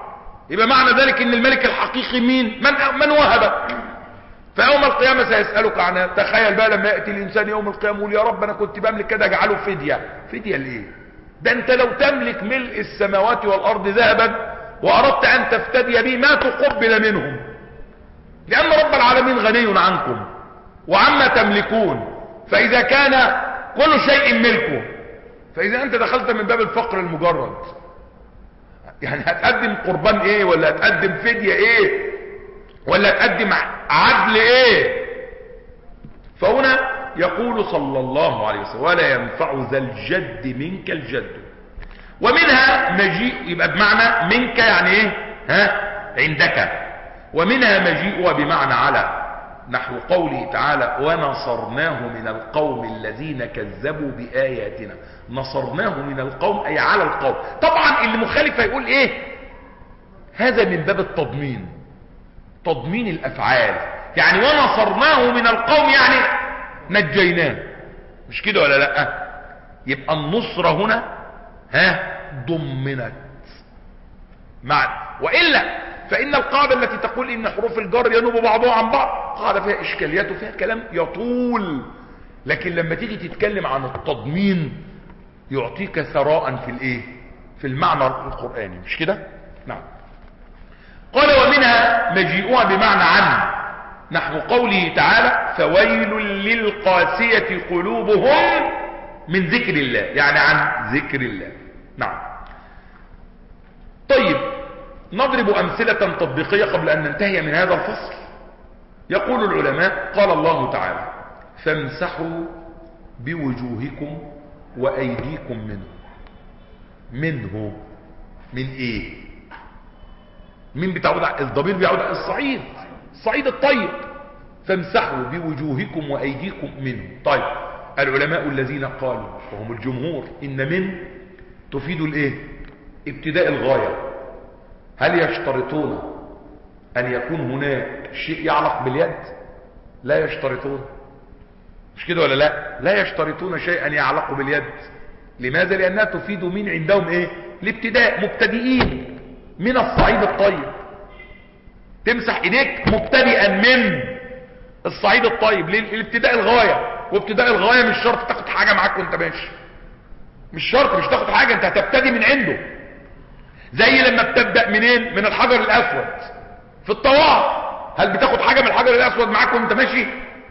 يبقى معنى ذلك ان الملك الحقيقي مين؟ من, من وهب. فيوم القيامة سيسألك عنها. تخيل بقى لما يأتي الانسان يوم القيامة يقول يا رب انا كنت بملك كده اجعله فدية. فدية ليه؟ ده انت لو تملك ملء السماوات والارض ذهبا واردت ان تفتدي به ما تقبل منهم، لان رب العالمين غني عنكم وعما تملكون. فاذا كان كل شيء ملكه، فاذا انت دخلت من باب الفقر المجرد، يعني هتقدم قربان ايه؟ ولا هتقدم فدية ايه؟ ولا هتقدم عدل ايه؟ فهنا يقول صلى الله عليه وسلم ولا ينفع ذا الجد منك الجد. ومنها مجيء، يبقى بمعنى منك يعني ايه؟ ها؟ عندك. ومنها مجيء بمعنى على، نحو قوله تعالى ونصرناه من القوم الذين كذبوا بآياتنا. نصرناه من القوم اي على القوم. طبعا اللي مخالف هيقول ايه؟ هذا من باب التضمين، تضمين الافعال. يعني ونصرناه من القوم يعني نجيناه، مش كده ولا لا؟ يبقى النصرة هنا ها ضمنت مع. وإلا فإن القاعدة التي تقول إن حروف الجر ينوب بعضها عن بعض قاعدة فيها إشكاليات وفيها كلام يطول، لكن لما تيجي تتكلم عن التضمين يعطيك ثراء في الايه؟ في المعنى القرآني، مش كده؟ نعم. قال ومنها مجيئها بمعنى عن، نحو قوله تعالى فويل للقاسية قلوبهم من ذكر الله، يعني عن ذكر الله. نعم. طيب نضرب أمثلة تطبيقية قبل أن ننتهي من هذا الفصل. يقول العلماء قال الله تعالى فامسحوا بوجوهكم وأيديكم منه. منه من ايه؟ من بتعود الضمير بيعود على الصعيد، الصعيد الطيب. فامسحوا بوجوهكم وأيديكم منه. طيب العلماء الذين قالوا وهم الجمهور ان من تفيد الايه؟ ابتداء الغاية. هل يشترطون ان يكون هناك شيء يعلق باليد؟ لا يشترطون، مش كده ولا لا؟ لا يشترطون شيئا يعلق باليد. لماذا؟ لانها تفيد من عندهم ايه؟ الابتداء، مبتدئين من الصعيد الطيب. تمسح ايديك مبتدئا من الصعيد الطيب. ليه؟ الابتداء الغاية، وابتداء الغاية مش شرط تاخد حاجة معاك وانت ماشي، مش شرط، مش تاخد حاجة، انت هتبتدي من عنده. زي لما بتبدأ منين؟ من الحجر الاسود في الطواف. هل بتاخد حاجة من الحجر الاسود معاك وانت ماشي؟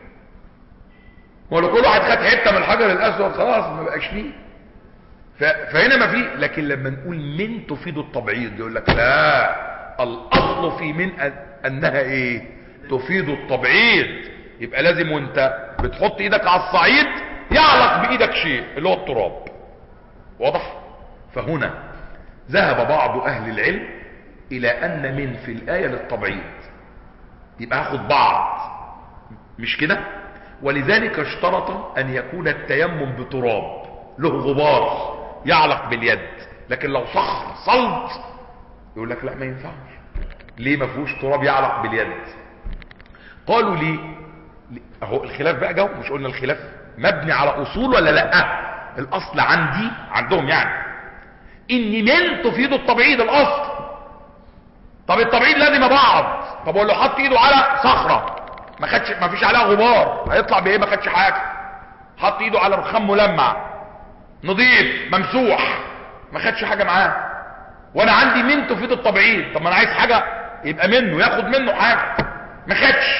ولو كل واحد خد حته من الحجر الاسود خلاص ما بقاش فيه. فهنا ما فيه. لكن لما نقول من تفيد التبعيض يقول لك لا، الاصل في من انها ايه؟ تفيد التبعيض. يبقى لازم وانت بتحط ايدك على الصعيد يعلق بايدك شيء اللي هو التراب. واضح؟ فهنا ذهب بعض اهل العلم الى ان من في الايه للتبعيض، يبقى هاخد بعض، مش كده؟ ولذلك اشترط ان يكون التيمم بتراب له غبار يعلق باليد. لكن لو صخر صلد يقول لك لا ما ينفعش. ليه ما فيهوش تراب يعلق باليد؟ قالوا لي اهو الخلاف بقى جو، مش قلنا الخلاف مبني على اصول ولا لا؟ الاصل عندي عندهم يعني ان من تفيد التبعيض الاصل. طب التبعيض لازم بعض. طب ولو حط ايده على صخره ما خدش، ما فيش عليها غبار، هيطلع بايه؟ ما خدش حاجه. حط ايده على رخام ملمع نظيف ممسوح ما خدش حاجه معاه. وانا عندي من تفيد التبعيض. طب ما انا عايز حاجه يبقى منه ياخد منه حاجه، ما خدش.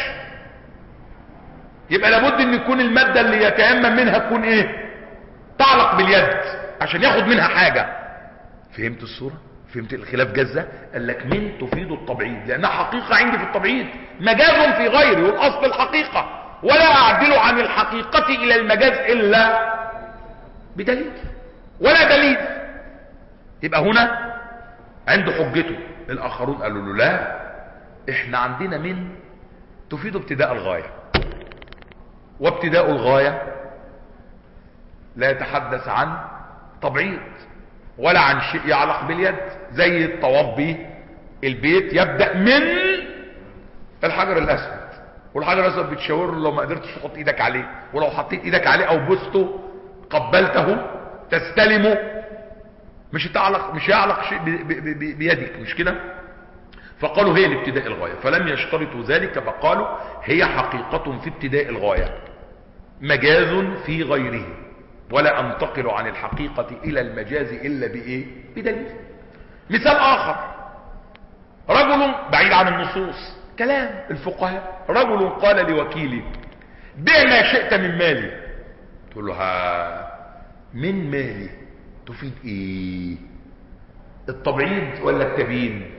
يبقى لابد ان يكون الماده اللي يتيمم منها تكون ايه؟ تعلق باليد عشان ياخد منها حاجه. فهمت الصوره؟ فهمت الخلاف جزة؟ قال لك من تفيد التبعيض لانها حقيقة عندي في التبعيض، مجاز في غيري، والاصل الحقيقة، ولا اعدل عن الحقيقة الى المجاز الا بدليل، ولا دليل. يبقى هنا عنده حجته. الاخرون قالوا له لا، احنا عندنا من تفيد ابتداء الغاية، وابتداء الغاية لا يتحدث عن تبعيض ولا عن شيء يعلق باليد. زي الطواف بالبيت يبدأ من الحجر الاسود، والحجر الاسود بتشاور له لو ما قدرتش تحط ايدك عليه، ولو حطيت ايدك عليه او بوسته قبلته تستلمه مش هتعلق، مش هيعلق شيء بيدك، مش كده؟ فقالوا هي لابتداء الغاية، فلم يشترطوا ذلك فقالوا هي حقيقة في ابتداء الغاية مجاز في غيره، ولا انتقل عن الحقيقة الى المجاز الا بايه؟ بدليل. مثال اخر، رجل بعيد عن النصوص كلام الفقهاء، رجل قال لوكيله بيع ما شئت من مالي، تقول له ها من مالي تفيد ايه؟ التبعيض ولا التبيين؟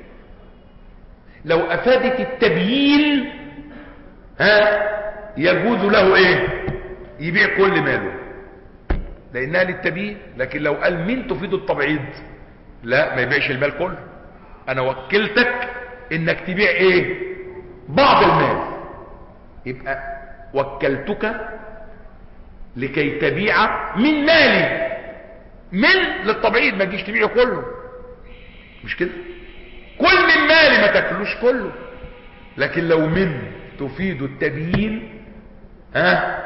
لو افادت التبيين ها يجوز له ايه؟ يبيع كل ماله لانها للتبيين. لكن لو قال من تفيد التبعيض لا، ما يبيعش المال كله. انا وكلتك انك تبيع ايه؟ بعض المال، يبقى وكلتك لكي تبيع من مالي. من للتبعيض، ما تجيش تبيعه كله، مش كده؟ كل من مالي ما تاكلوش كله. لكن لو من تفيد التبيين ها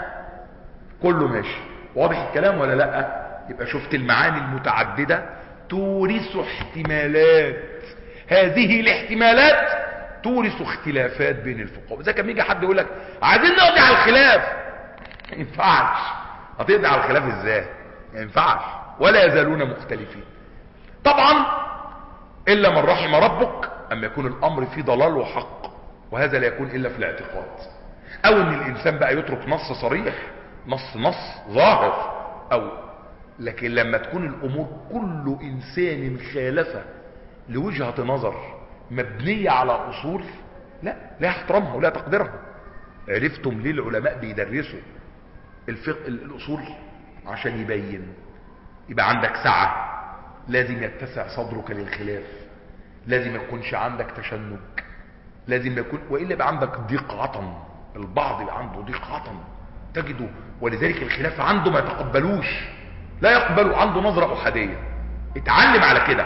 كله ماشي. واضح الكلام ولا لا؟ يبقى شفت المعاني المتعددة تورث احتمالات، هذه الاحتمالات تورث اختلافات بين الفقهاء. اذا كان يجي حد يقول لك عايزين نقضي على الخلاف، ما ينفعش. هتقضي على الخلاف ازاي؟ ما ينفعش، ولا يزالون مختلفين. طبعا الا من رحم ربك، اما يكون الامر فيه ضلال وحق، وهذا لا يكون الا في الاعتقاد، او ان الانسان بقى يترك نص صريح، نص نص ظاهر، او لكن لما تكون الامور كل انسان خالفه لوجهة نظر مبنية على اصول لا لا يحترمها ولا تقدرها. عرفتم ليه العلماء بيدرسوا الفقه الاصول؟ عشان يبين، يبقى عندك سعة، لازم يتسع صدرك للخلاف، لازم يكونش عندك تشنج، لازم يكون، وإلا يبقى عندك ضيق عطن. البعض يبقى عنده ضيق عطن تجده، ولذلك الخلاف عنده ما يتقبلوش، لا يقبل، عنده نظرة أحادية. اتعلم على كده،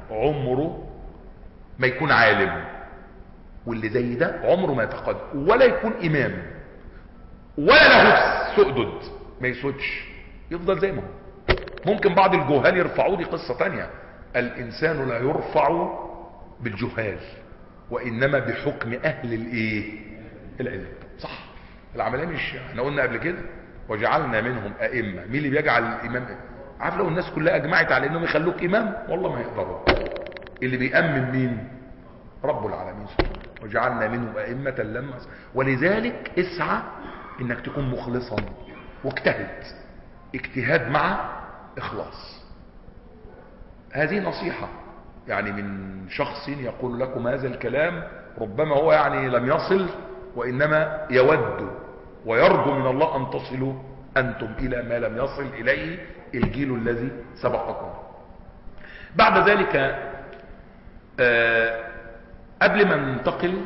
عمره ما يكون عالم، واللي زي ده عمره ما يتقدم ولا يكون إمام ولا له سؤدد، ما يسودش، يفضل زي ما هو. ممكن بعض الجهال يرفعوه، دي قصة تانية. الإنسان لا يرفع بالجهال، وإنما بحكم أهل الإيه؟ العلم. صح؟ العملية مش احنا قلنا قبل كده وجعلنا منهم أئمة. مين اللي بيجعل الإمام؟ عارف لو الناس كلها أجمعت على إنهم يخلوك إمام والله ما يقدروا. اللي بيأمن مين؟ رب العالمين سبحانه. وجعلنا منهم أئمة لما، ولذلك اسعى إنك تكون مخلصا واجتهد، اجتهاد مع إخلاص. هذه نصيحة يعني من شخص يقول لكم هذا الكلام، ربما هو يعني لم يصل، وإنما يود ويرجو من الله أن تصلوا أنتم إلى ما لم يصل إليه الجيل الذي سبقكم. بعد ذلك آه قبل ما ننتقل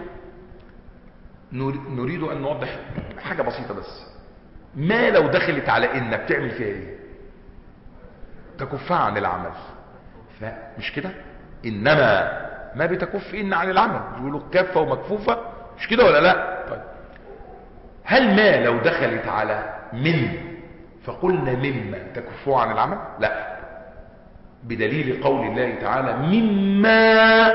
نريد أن نوضح حاجة بسيطة بس. ما لو دخلت على إن بتعمل فيها إيه؟ تكفها عن العمل، فمش كده؟ إنما ما بتكف إن عن العمل، يقولوا كفة ومكفوفة، مش كده ولا لا؟ طيب هل ما لو دخلت على من فقلنا مما تكفوا عن العمل؟ لا، بدليل قول الله تعالى مما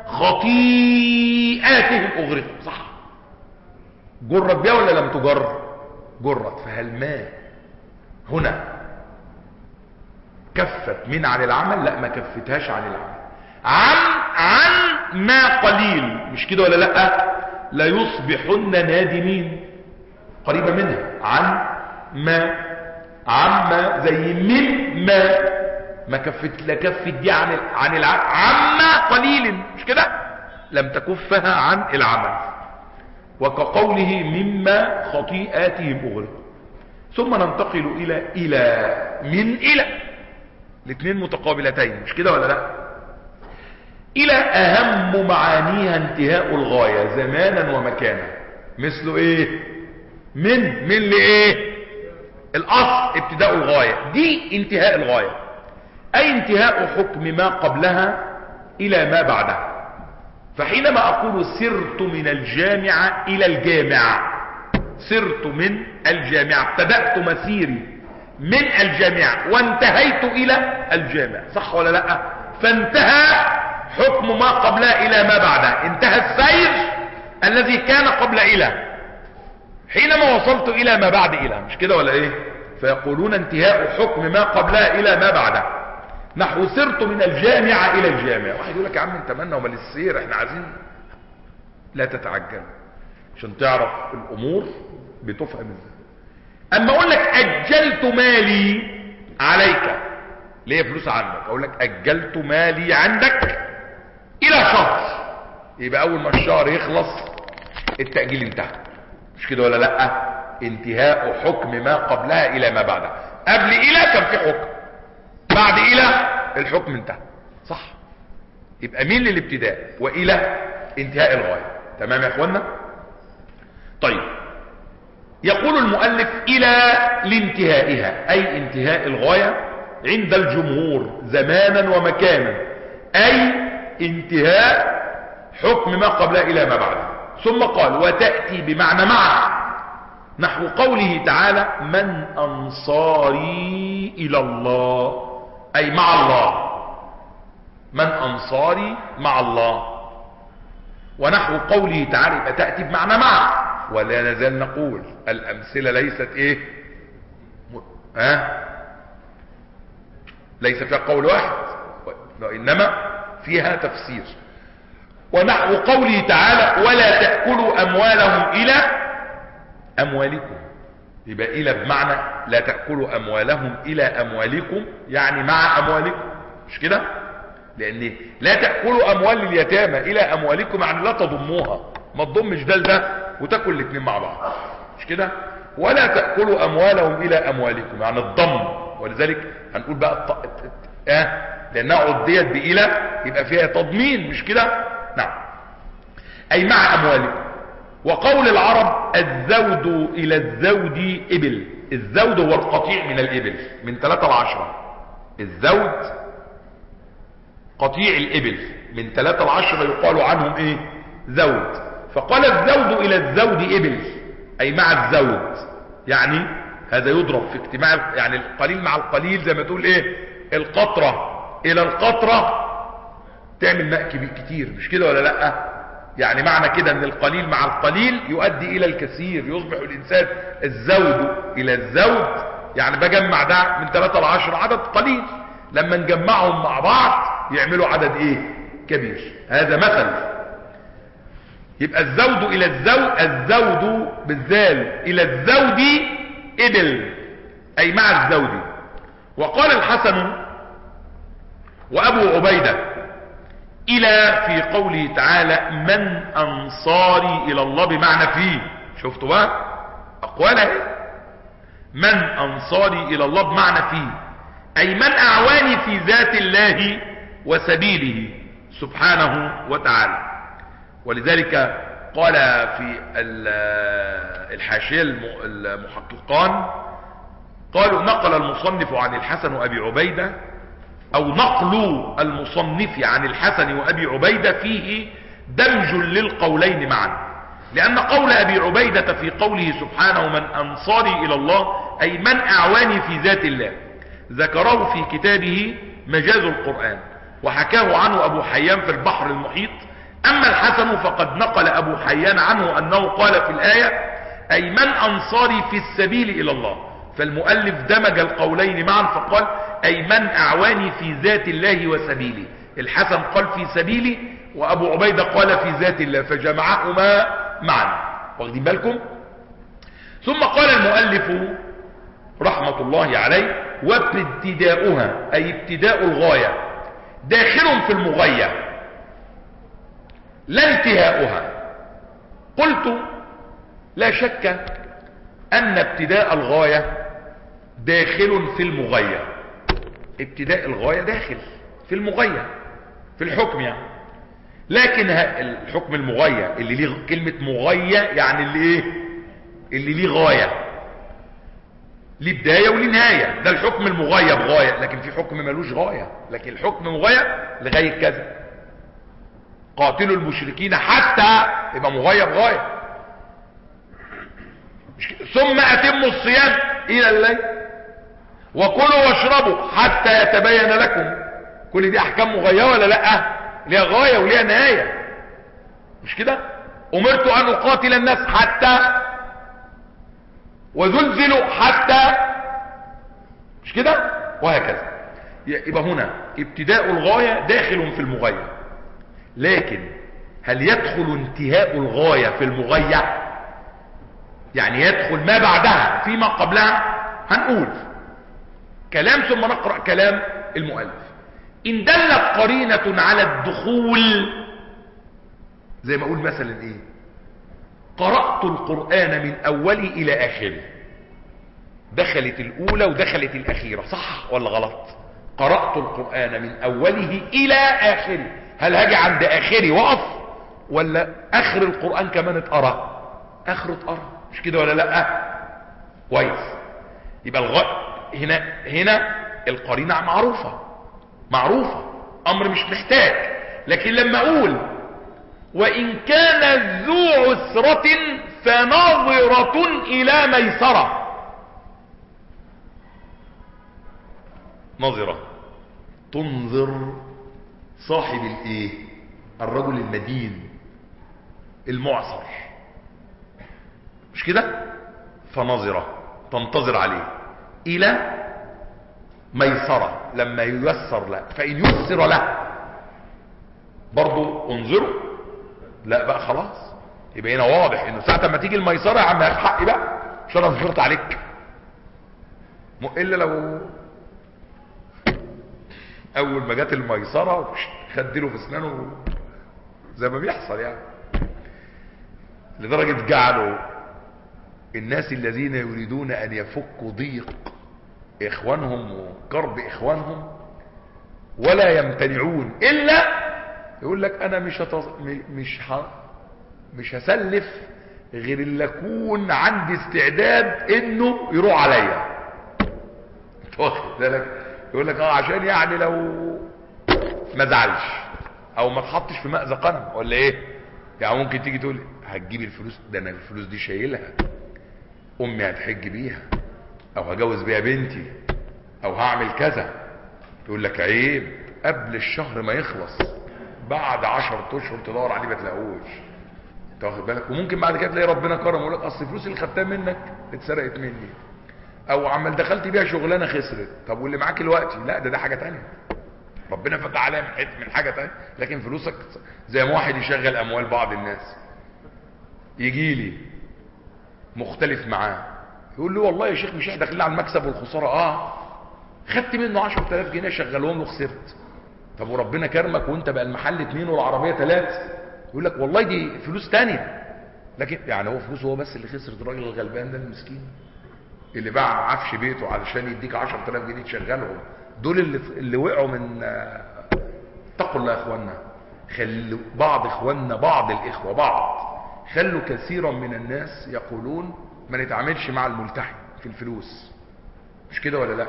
خطيئاتهم أغرقوا. صح؟ جرت بها ولا لم تجر؟ جرت. فهل ما هنا كفت من عن العمل؟ لا، ما كفتهاش عن العمل. عن عن ما قليل، مش كده ولا لا؟ لا يصبحن نادمين، قريبة منها. عن ما، عن ما زي من ما، ما كفت، لا كفت دي عن عن العمل. عما قليل، مش كده؟ لم تكفها عن العمل. وكقوله مما خطيئاتهم أغرقوا. ثم ننتقل الى الى من الى، الاثنين متقابلتين، مش كده ولا لا؟ الى اهم معانيها انتهاء الغاية زمانا ومكانا. مثل ايه؟ من من لايه؟ الاصل ابتداء الغاية، دي انتهاء الغاية، اي انتهاء حكم ما قبلها الى ما بعدها. فحينما اقول سرت من الجامعة الى الجامعة، سرت من الجامعة، ابتدأت مسيري من الجامعة وانتهيت الى الجامعة، صح ولا لا؟ فانتهى حكم ما قبلها الى ما بعدها. انتهى السير الذي كان قبل الى حينما وصلت الى ما بعد الى، مش كده ولا ايه؟ فيقولون انتهاء حكم ما قبلها الى ما بعدها. نحو سرت من الجامعة الى الجامعة. واحد يقول لك يا عم انت مالنا ومال السير، احنا عايزين. لا تتعجل عشان تعرف الامور بتفهم ازاي. اما اقول لك اجلت مالي عليك، ليه فلوس عندك، اقول لك اجلت مالي عندك الى شهر، يبقى اول ما الشهر يخلص التأجيل انتهى، مش كده ولا لا؟ انتهاء حكم ما قبلها الى ما بعدها. قبل الى كان في حكم، بعد الى الحكم انتهى، صح؟ يبقى مين للابتداء والى انتهاء الغاية. تمام يا اخوانا؟ طيب، يقول المؤلف الى لانتهائها، اي انتهاء الغاية عند الجمهور زمانا ومكانا، اي انتهاء حكم ما قبلها الى ما بعدها. ثم قال وتأتي بمعنى مع، نحو قوله تعالى من انصاري الى الله، اي مع الله، من انصاري مع الله. ونحو قوله تعالى يبقى تأتي بمعنى مع. ولا نزال نقول الامثلة ليست ايه ها أه؟ ليس فيها قول واحد وانما فيها تفسير. ونحو قوله تعالى ولا تأكلوا اموالهم الى اموالكم، يبقى الى بمعنى لا تأكلوا اموالهم الى اموالكم، يعني مع اموالكم، مش كده؟ لان لا تأكلوا اموال اليتامى الى اموالكم يعني لا تضموها، ما تضمش ده لده وتاكل الاثنين مع بعض، مش كده؟ ولا تأكلوا اموالهم الى اموالكم يعني الضم. ولذلك هنقول بقى الط... اه لانها عديت بإلى يبقى فيها تضمين، مش كده؟ نعم، اي مع اموالكم. وقول العرب الزود الى الزود ابل، الزود هو القطيع من الابل من ثلاثة لعشرة، الزود قطيع الابل من ثلاثة لعشرة يقال عنهم ايه؟ زود. فقال الزود الى الزود ابل اي مع الزود، يعني هذا يضرب في اجتماع، يعني القليل مع القليل، زي ما تقول ايه القطرة الى القطرة تعمل ماء كتير، مش كده ولا لا؟ يعني معنى كده ان القليل مع القليل يؤدي الى الكثير، يصبح الانسان الزود الى الزود، يعني بجمع ده من ثلاثة لعشرة عدد قليل، لما نجمعهم مع بعض يعملوا عدد ايه كبير. هذا مثل. يبقى الزود الى الزود، الزود بالذال الى الزود ابل اي مع الزود. وقال الحسن وابو عبيدة الى في قوله تعالى من انصاري الى الله بمعنى فيه. شفتوا بقى اقواله من انصاري الى الله بمعنى فيه، اي من اعواني في ذات الله وسبيله سبحانه وتعالى. ولذلك قال في الحاشية المحققان قالوا نقل المصنف عن الحسن وابي عبيدة، او نقل المصنف عن الحسن وابي عبيدة فيه دمج للقولين معا، لان قول ابي عبيدة في قوله سبحانه من انصاري الى الله اي من اعواني في ذات الله ذكره في كتابه مجاز القرآن، وحكاه عنه ابو حيان في البحر المحيط. اما الحسن فقد نقل ابو حيان عنه انه قال في الآية اي من انصاري في السبيل الى الله، فالمؤلف دمج القولين معا فقال اي من اعواني في ذات الله وسبيلي. الحسن قال في سبيلي وابو عبيدة قال في ذات الله، فجمعهما معا، واخدين بالكم؟ ثم قال المؤلف رحمة الله عليه وابتداؤها اي ابتداء الغاية داخل في المغاية لا انتهاؤها. قلت لا شك ان ابتداء الغاية داخل في المغاية، ابتداء الغاية داخل في المغاية في الحكم يعني، لكن الحكم المغاية اللي ليه كلمة مغاية يعني اللي ايه اللي ليه غاية، ليه بداية وليه نهاية، ده الحكم المغاية بغاية، لكن في حكم ملوش غاية، لكن الحكم مغاية لغاية كذا، قاتلوا المشركين حتى يبقى مغاية بغاية، ثم اتموا الصيام الى الليل وكلوا واشربوا حتى يتبين لكم، كل دي احكام مغاية ولا لا؟ ليها غاية وليها نهاية، مش كده؟ امرت ان اقاتل الناس حتى، وزلزلوا حتى، مش كده؟ وهكذا. يبقى هنا ابتداء الغاية داخل في المغاية، لكن هل يدخل انتهاء الغاية في المغاية؟ يعني يدخل ما بعدها فيما قبلها؟ هنقول كلام ثم نقرأ كلام المؤلف. ان دلت قرينة على الدخول، زي ما اقول مثلا ايه، قرأت القرآن من اوله الى اخره، دخلت الاولى ودخلت الاخيرة، صح ولا غلط؟ قرأت القرآن من اوله الى اخره، هل هاجي عند اخره وقف، ولا اخر القرآن كمان اتقرأ؟ اخره اتقرأ، مش كده ولا لا؟ كويس. يبقى الغ... هنا هنا القرينة معروفة معروفة، امر مش محتاج. لكن لما اقول وان كان ذو عسرة فناظرة الى ميسرة، نظرة تنظر صاحب الايه، الرجل المدين المعسر، مش كده؟ فنظرة تنتظر عليه الى ميسرة لما ييسر له، فان يسر له برضو انظروا، لا بقى خلاص. يبقى هنا واضح انه ساعة ما تيجي الميسرة يا عم هات حقي بقى، مش انا صبرت عليك، الا لو اول ما جت الميسرة خدله في اسنانه زي ما بيحصل يعني، لدرجة جعلوا الناس الذين يريدون ان يفكوا ضيق اخوانهم وكرب اخوانهم ولا يمتنعون الا يقول لك انا مش هتص... مش ه... مش هسلف غير اللي اكون عندي استعداد انه يروح عليا، واخد بالك؟ يقول لك اه عشان يعني لو ما زعلش او ما تحطش في مأزق انا ولا ايه يعني. ممكن تيجي تقول هتجيب الفلوس، ده انا الفلوس دي شايلها، امي هتحج بيها او هجوز بيها بنتي او هعمل كذا، يقول لك عيب قبل الشهر ما يخلص بعد عشر اشهر تدور عليه ما تلاقوش، انت واخد بالك؟ وممكن بعد كده تلاقي ربنا كرم ويقول لك اصل الفلوس اللي خدتها منك اتسرقت مني، او عمال دخلت بيها شغلانه خسرت. طب واللي معاك دلوقتي؟ لا ده ده حاجه تانية، ربنا فتح عليها من حته من حاجه تانية. لكن فلوسك زي ما واحد يشغل اموال بعض الناس، يجي لي مختلف معاه يقول له والله يا شيخ مش احنا داخلين على المكسب والخساره، اه خدت منه عشرة آلاف جنيه شغلهم له خسرت. طب وربنا كرمك وانت بقى المحل اتنين والعربيه ثلاثه، يقول لك والله دي فلوس تانية. لكن يعني هو فلوسه هو بس اللي خسرت؟ الراجل الغلبان ده المسكين اللي باع عفش بيته علشان يديك عشرة آلاف جنيه تشغلهم، دول اللي اللي وقعوا من. اتقوا الله يا اخوانا، خلوا بعض اخواننا بعض الاخوه بعض خلوا كثيرا من الناس يقولون ما نتعاملش مع الملتحي في الفلوس، مش كده ولا لا؟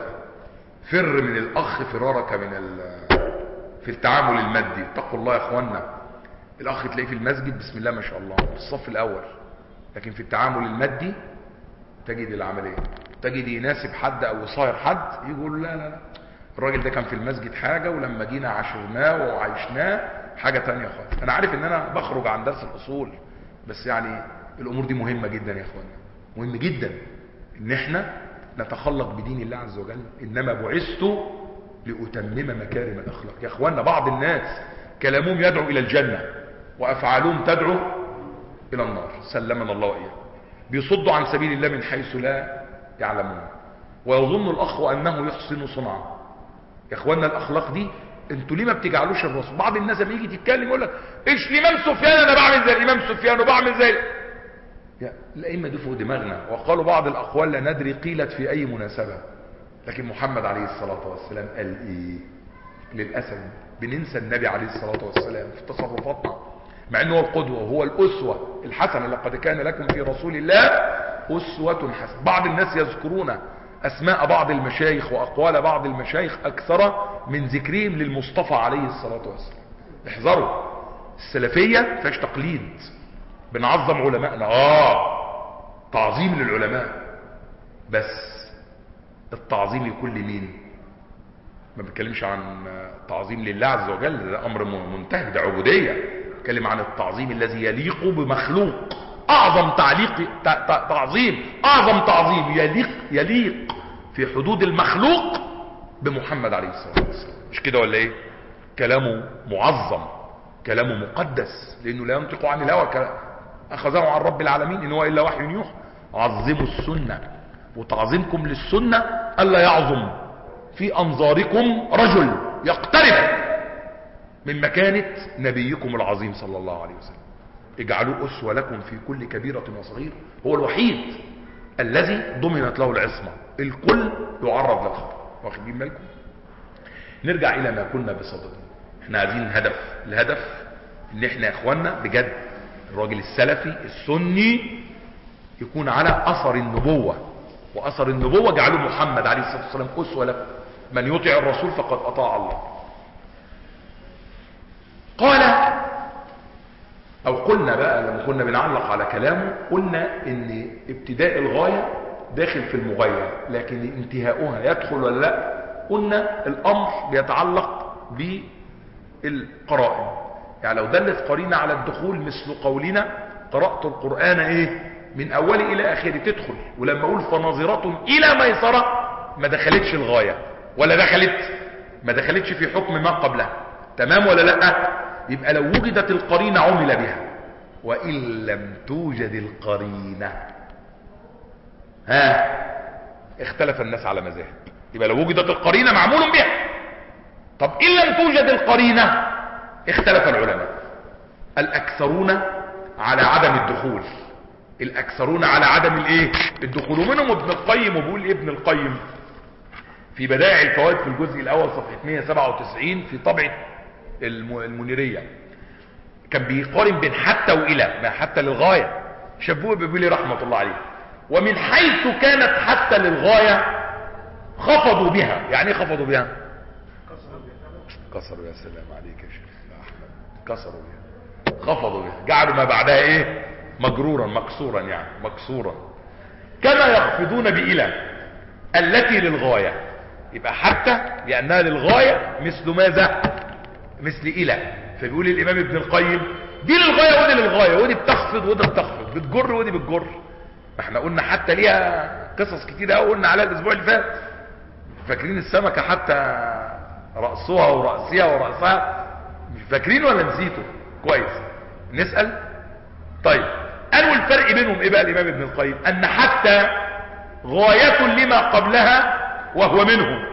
فر من الاخ فرارك من في التعامل المادي. اتقوا الله يا اخوانا، الاخ تلاقيه في المسجد بسم الله ما شاء الله في الصف الاول، لكن في التعامل المادي تجد العمليه، تجد يناسب حد او يصاير حد يقول لا لا لا الراجل ده كان في المسجد حاجه ولما جينا عاشرناه وعايشناه حاجه تانية خالص. انا عارف ان انا بخرج عن درس الاصول، بس يعني الامور دي مهمه جدا يا اخوانا، مهم جدا ان احنا نتخلق بدين الله عز وجل. انما بعثت لاتمم مكارم الاخلاق يا اخوانا. بعض الناس كلامهم يدعو الى الجنه وافعالهم تدعو الى النار، سلمنا الله واياهم. بيصدوا عن سبيل الله من حيث لا يعلمون، ويظن الاخ انه يحسن صنعا. يا اخوانا الاخلاق دي انتوا ليه ما بتجعلوش الرسول؟ بعض الناس لما يجي تتكلم يقول لك ايش الامام سفيان انا بعمل زي الامام سفيان وبعمل زي يا الائمه دي فوق دماغنا. وقالوا بعض الاقوال لا ندري قيلت في اي مناسبه، لكن محمد عليه الصلاه والسلام قال ايه؟ للاسف بننسى النبي عليه الصلاه والسلام في تصرفاتنا، مع انه هو القدوه وهو الاسوه الحسنه. لقد كان لكم في رسول الله اسوه حسنه. بعض الناس يذكرون اسماء بعض المشايخ واقوال بعض المشايخ اكثر من ذكرهم للمصطفى عليه الصلاه والسلام. احذروا، السلفيه فيهاش تقليد، بنعظم علمائنا اه تعظيم للعلماء، بس التعظيم يكون لمين؟ ما بتكلمش عن تعظيم لله عز وجل، ده امر منتهي، ده عبودية. بتكلم عن التعظيم الذي يليق بمخلوق، اعظم تعليق تعظيم، اعظم تعظيم يليق يليق في حدود المخلوق بمحمد عليه الصلاة والسلام. مش كده ولا ايه؟ كلامه معظم، كلامه مقدس، لانه لا ينطق عن الهوى، اخذه عن رب العالمين ان هو الا وحي يوحى. عظموا السنة، وتعظيمكم للسنة الا يعظم في انظاركم رجل يقترب من مكانة نبيكم العظيم صلى الله عليه وسلم. اجعلوا اسوة لكم في كل كبيرة وصغير. هو الوحيد الذي ضمنت له العصمة، الكل يعرض للخطأ. واخدين بالكم؟ نرجع الى ما كنا بصدده. احنا عايزين الهدف، الهدف ان احنا يا اخوانا بجد الراجل السلفي السني يكون على اثر النبوة، واثر النبوة جعلوا محمد عليه الصلاة والسلام اسوة لكم. من يطع الرسول فقد اطاع الله. قال او قلنا بقى لما كنا بنعلق على كلامه، قلنا ان ابتداء الغاية داخل في المغاية، لكن انتهاؤها يدخل ولا لا؟ قلنا الامر بيتعلق بالقرائن. يعني لو دلت قرينة على الدخول مثل قولنا قرأت القرآن ايه من اوله الى اخره تدخل. ولما اقول فناظرة الى ميسرة ما دخلتش الغاية، ولا دخلت ما دخلتش في حكم ما قبلها. تمام ولا لا؟ يبقى لو وجدت القرينة عمل بها، وان لم توجد القرينة ها اختلف الناس على مذاهب. يبقى لو وجدت القرينة معمول بها. طب ان لم توجد القرينة اختلف العلماء. الاكثرون على عدم الدخول، الاكثرون على عدم الايه الدخول. ومنهم ابن القيم، وبيقول ابن القيم في بدائع الفوائد في الجزء الاول صفحة مئة وسبعة وتسعين في طبعة المنيرية، كان بيقارن بين حتى والى، ما حتى للغاية. شبوه بيقول رحمة الله عليه، ومن حيث كانت حتى للغاية خفضوا بها. يعني ايه خفضوا بها؟ كسروا. يا سلام عليك يا شيخ احمد، كسروا بها، خفضوا بها، جعلوا ما بعدها ايه مجرورا مكسورا، يعني مكسورا. كما يخفضون بإلى التي للغاية. يبقى حتى لأنها للغاية مثل ماذا؟ مثل إلى. فبيقول الإمام ابن القيم دي للغاية ودي للغاية، ودي بتخفض ودي بتخفض، بتجر ودي بتجر. احنا قلنا حتى ليها قصص كتير قوي، قلنا عليها الاسبوع اللي فات. فاكرين السمكة حتى رأسها ورأسها ورأسها؟ مش فاكرين ولا نسيتوا؟ كويس نسأل. طيب قالوا الفرق بينهم ايه بقى الامام ابن القيم؟ ان حتى غاية لما قبلها وهو منه،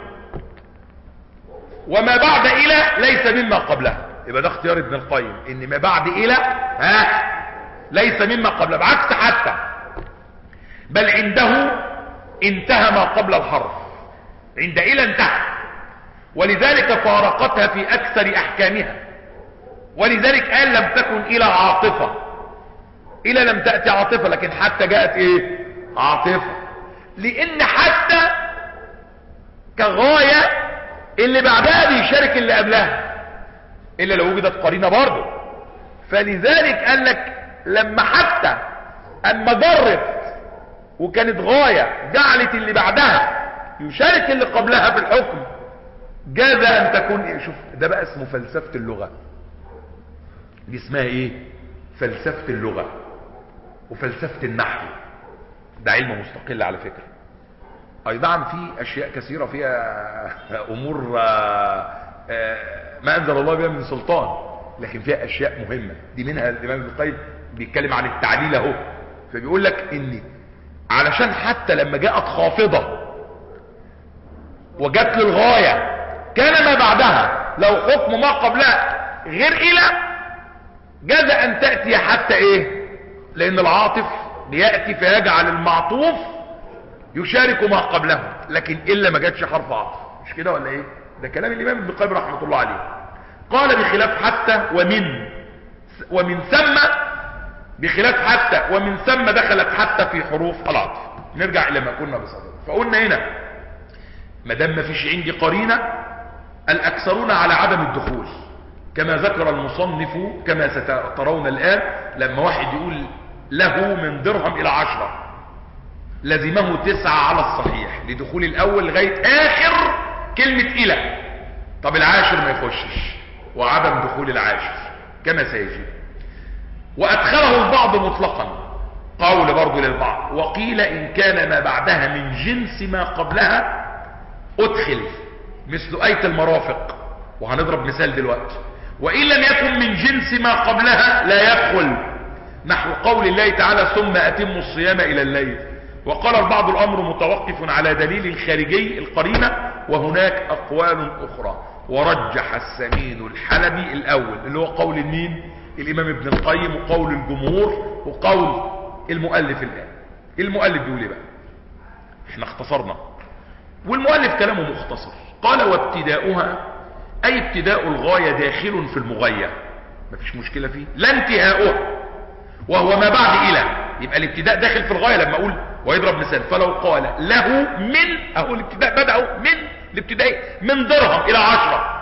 وما بعد الى ليس مما قبلها. يبقى ده اختيار ابن القيم، ان ما بعد الى ها ليس مما قبلها، بعكس حتى. بل عنده انتهى ما قبل الحرف، عند الى انتهى، ولذلك فارقتها في اكثر احكامها. ولذلك قال لم تكن الى عاطفة، الى لم تأتي عاطفة، لكن حتى جاءت ايه عاطفة. لان حتى كغاية اللي بعدها بيشارك اللي قبلها، الا لو وجدت قرينة برضه. فلذلك قال لك لما حتى اما جرت وكانت غاية جعلت اللي بعدها يشارك اللي قبلها في الحكم، جاز ان تكون إيه؟ شوف ده بقى اسمه فلسفة اللغة. دي اسمها ايه؟ فلسفة اللغة وفلسفة النحو. ده علم مستقل على فكرة. ايضا في اشياء كثيرة فيها امور ما انزل الله بها من سلطان، لكن فيها اشياء مهمة. دي منها الامام ابن القيم بيتكلم عن التعليل اهو. فبيقول لك ان علشان حتى لما جاءت خافضة وجات للغاية كان ما بعدها لو حكم ما قبلها غير الى، جاز ان تأتي حتى ايه؟ لان العاطف بيأتي فيجعل المعطوف يشارك ما قبله، لكن الا ما جاتش حرف عطف. مش كده ولا ايه؟ ده كلام الامام ابن القيم رحمة الله عليه. قال بخلاف حتى ومن ومن ثم، بخلاف حتى ومن ثم دخلت حتى في حروف العطف. نرجع الى ما كنا بصدد. فقلنا هنا ما دام ما فيش عندي قرينة، الاكثرون على عدم الدخول، كما ذكر المصنف كما سترون الان. لما واحد يقول له من درهم الى عشرة لزمه تسعة على الصحيح لدخول الاول لغاية اخر كلمة الى، طب العاشر ما يخشش، وعدم دخول العاشر كما سيجي. وادخله البعض مطلقا، قول برضو للبعض. وقيل ان كان ما بعدها من جنس ما قبلها ادخل، مثل آية المرافق، وهنضرب مثال دلوقتي. وان لم يكن من جنس ما قبلها لا يدخل، نحو قول الله تعالى ثم اتموا الصيام الى الليل. وقال البعض الامر متوقف على دليل خارجي القرينة، وهناك اقوال اخرى. ورجح السمين الحلبي الاول اللي هو قول مين؟ الامام ابن القيم، وقول الجمهور، وقول المؤلف. الان المؤلف بيقول ايه بقى؟ احنا اختصرنا، والمؤلف كلامه مختصر. قال وابتداؤها اي ابتداء الغاية داخل في المغاية، مفيش مشكلة فيه، لا انتهاؤها، وهو ما بعد الى. يبقى الابتداء داخل في الغاية. لما اقول ويضرب مثال فلو قال له من، اهو الابتداء بدأه من الابتدائي من درهم الى عشرة،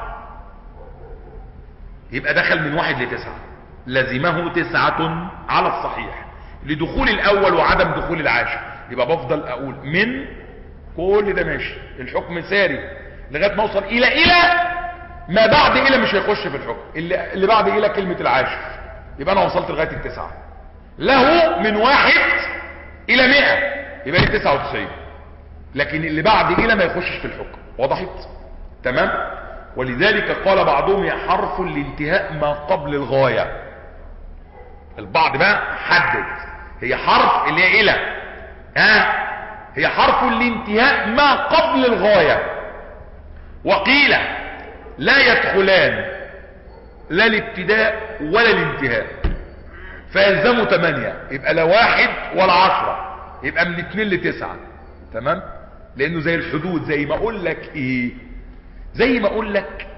يبقى دخل من واحد لتسعة، لزمه تسعة على الصحيح لدخول الاول وعدم دخول العاشر. يبقى بفضل اقول من، كل ده ماشي، الحكم ساري لغاية ما اوصل الى الى ما بعد الى مش هيخش في الحكم. اللي, اللي بعد الى كلمة العاشر، يبقى انا وصلت لغاية التسعة. له من واحد الى مئة، يبقى لي تسعة وتسعين. لكن اللي بعد الى ما يخشش في الحكم. وضحت؟ تمام. ولذلك قال بعضهم هي حرف لانتهاء ما قبل الغاية. البعض بقى حدد هي حرف اللي هي الى، ها هي حرف لانتهاء ما قبل الغاية. وقيل لا يدخلان لا الابتداء ولا الانتهاء، فيلزموا ثمانية، يبقى لا واحد ولا عشرة، يبقى من اتنين لتسعة. تمام. لانه زي الحدود، زي ما اقول لك ايه، زي ما اقول لك